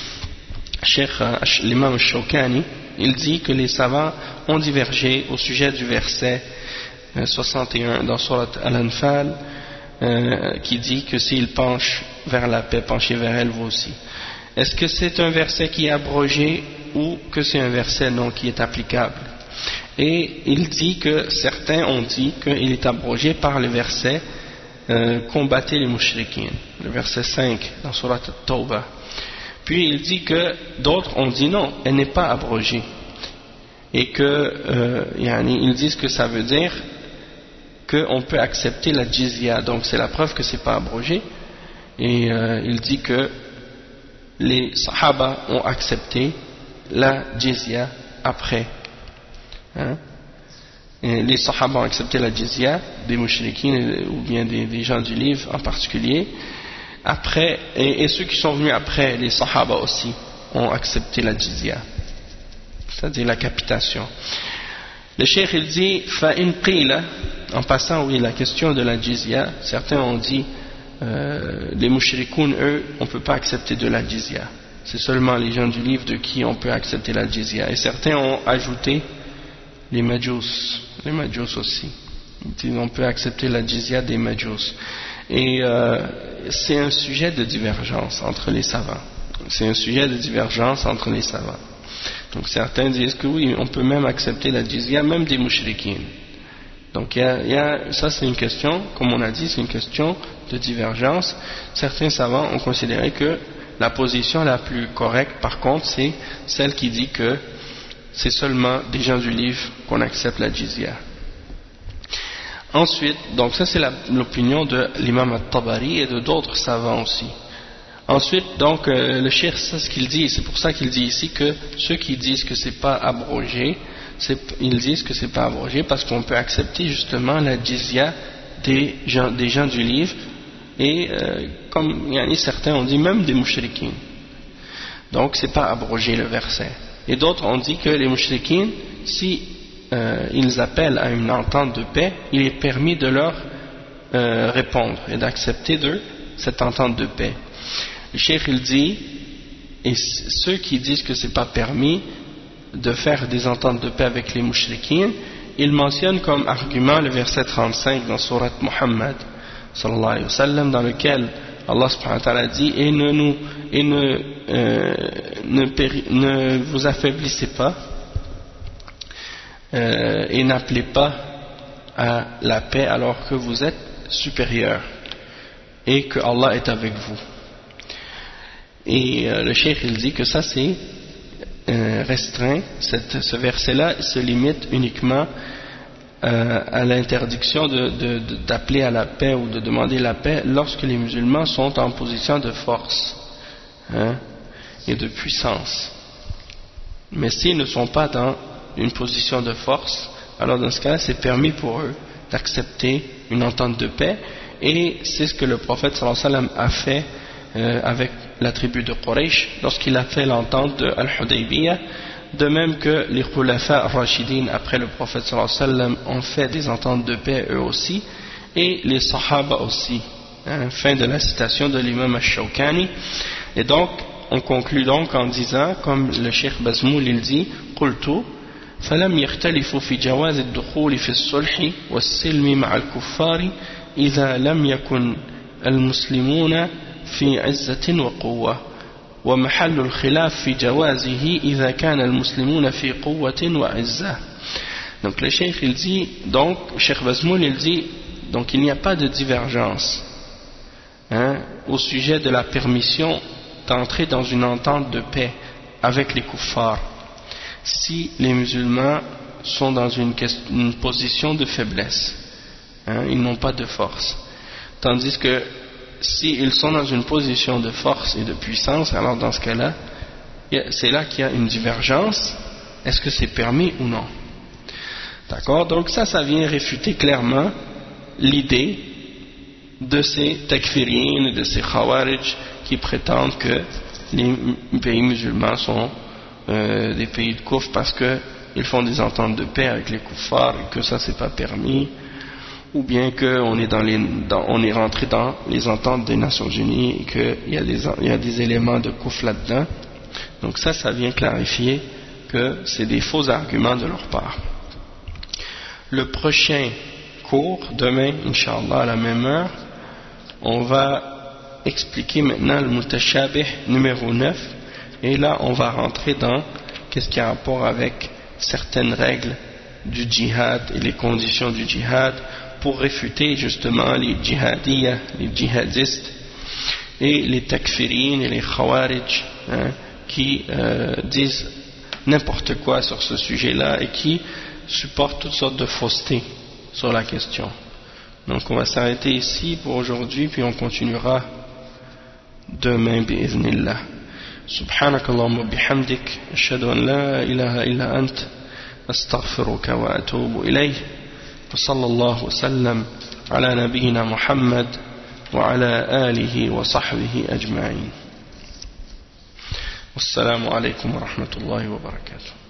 l'imam al-Shawkani, il dit que les savants ont divergé au sujet du verset 61 dans Surat Al-Anfal qui dit que s'il penche vers la paix, penchez vers elle vous aussi. Est-ce que c'est un verset qui est abrogé ou que c'est un verset non qui est applicable? Et il dit que certains ont dit qu'il est abrogé par le verset combattez les mouchriquins, le verset 5 dans Surat At-Tawbah. Puis il dit que d'autres ont dit non, elle n'est pas abrogée. Et que ils disent que ça veut dire qu'on peut accepter la jizya, donc c'est la preuve que c'est pas abrogé. Et il dit que les sahaba ont accepté la jizya après. Hein? Et les sahaba ont accepté la jizya des mouchriquines ou bien des gens du livre en particulier après, et ceux qui sont venus après les sahaba aussi ont accepté la jizya, c'est-à-dire la capitation. Le cheikh il dit fa'in qila, en passant oui la question de la jizya, certains ont dit les mouchrikoun eux on ne peut pas accepter de la jizya, c'est seulement les gens du livre de qui on peut accepter la jizya, et certains ont ajouté les majous aussi, on peut accepter la jizya des majous. Et c'est un sujet de divergence entre les savants. Donc certains disent que oui, on peut même accepter la jizya même des mouchriquines. Donc ça c'est une question, comme on a dit, c'est une question de divergence. Certains savants ont considéré que la position la plus correcte par contre c'est celle qui dit que c'est seulement des gens du livre qu'on accepte la jizya. Ensuite, donc ça c'est l'opinion de l'imam al-Tabari et de d'autres savants aussi. Ensuite, donc le cheikh, c'est ce qu'il dit, c'est pour ça qu'il dit ici que ceux qui disent que c'est pas abrogé, ils disent que c'est pas abrogé parce qu'on peut accepter justement la jizya des gens du livre et comme il y en a certains ont dit même des mouchriquins. Donc c'est pas abrogé le verset. Et d'autres ont dit que les mouchriquins, si ils appellent à une entente de paix, il est permis de leur répondre et d'accepter d'eux cette entente de paix. Le cheikh il dit, et ceux qui disent que c'est pas permis de faire des ententes de paix avec les mouchriquins, ils mentionnent comme argument le verset 35 dans Surat Muhammad sallallahu alayhi wa sallam, dans lequel Allah subhanahu wa ta'ala dit et ne vous affaiblissez pas et n'appelez pas à la paix alors que vous êtes supérieurs et que Allah est avec vous. Et le cheikh il dit que ça c'est restreint, ce verset-là se limite uniquement à l'interdiction d'appeler à la paix ou de demander la paix lorsque les musulmans sont en position de force et de puissance. Mais s'ils ne sont pas dans une position de force, alors dans ce cas c'est permis pour eux d'accepter une entente de paix, et c'est ce que le prophète sallallahu alayhi wa sallam a fait avec la tribu de Quraysh lorsqu'il a fait l'entente de Al-Hudaybiyah, de même que les khulafa rashidin après le prophète sallallahu alayhi wa sallam ont fait des ententes de paix eux aussi, et les sahaba aussi. Fin de la citation de l'imam al-Shawkani. Et donc on conclut donc en disant, comme le cheikh Bazmoul il dit, قلت فلم يختلفوا في جواز الدخول في الصلح والسلم مع الكفار إذا لم يكن المسلمون في عزة وقوة ومحل الخلاف في جوازه إذا كان المسلمون في قوة وعزة. Donc le cheikh il dit, donc cheikh Bazmoul il dit, donc il n'y a pas de divergence au sujet de la permission d'entrer dans une entente de paix avec les kuffars si les musulmans sont dans une position de faiblesse, ils n'ont pas de force, tandis que s'ils sont dans une position de force et de puissance, alors dans ce cas-là c'est là qu'il y a une divergence, est-ce que c'est permis ou non. D'accord, donc ça vient réfuter clairement l'idée de ces takfirines et de ces khawarij qui prétendent que les pays musulmans sont des pays de koufr parce qu'ils font des ententes de paix avec les kuffars et que ça c'est pas permis, ou bien qu'on est on est rentré dans les ententes des Nations Unies et qu'il y a des éléments de koufr là-dedans. Donc ça vient clarifier que c'est des faux arguments de leur part. Le prochain cours, demain, Inch'Allah, à la même heure, on va expliquer maintenant le Mutashabih numéro 9, et là on va rentrer dans qu'est-ce qui a rapport avec certaines règles du djihad et les conditions du djihad pour réfuter justement les djihadiyas, les djihadistes et les takfirines et les khawarij qui disent n'importe quoi sur ce sujet-là et qui supportent toutes sortes de faussetés sur la question. Donc on va s'arrêter ici pour aujourd'hui, puis on continuera demain bi'iznillah. سبحانك اللهم وبحمدك أشهد أن لا إله إلا أنت أستغفرك وأتوب إليه وصلى الله وسلم على نبينا محمد وعلى آله وصحبه أجمعين والسلام عليكم ورحمة الله وبركاته.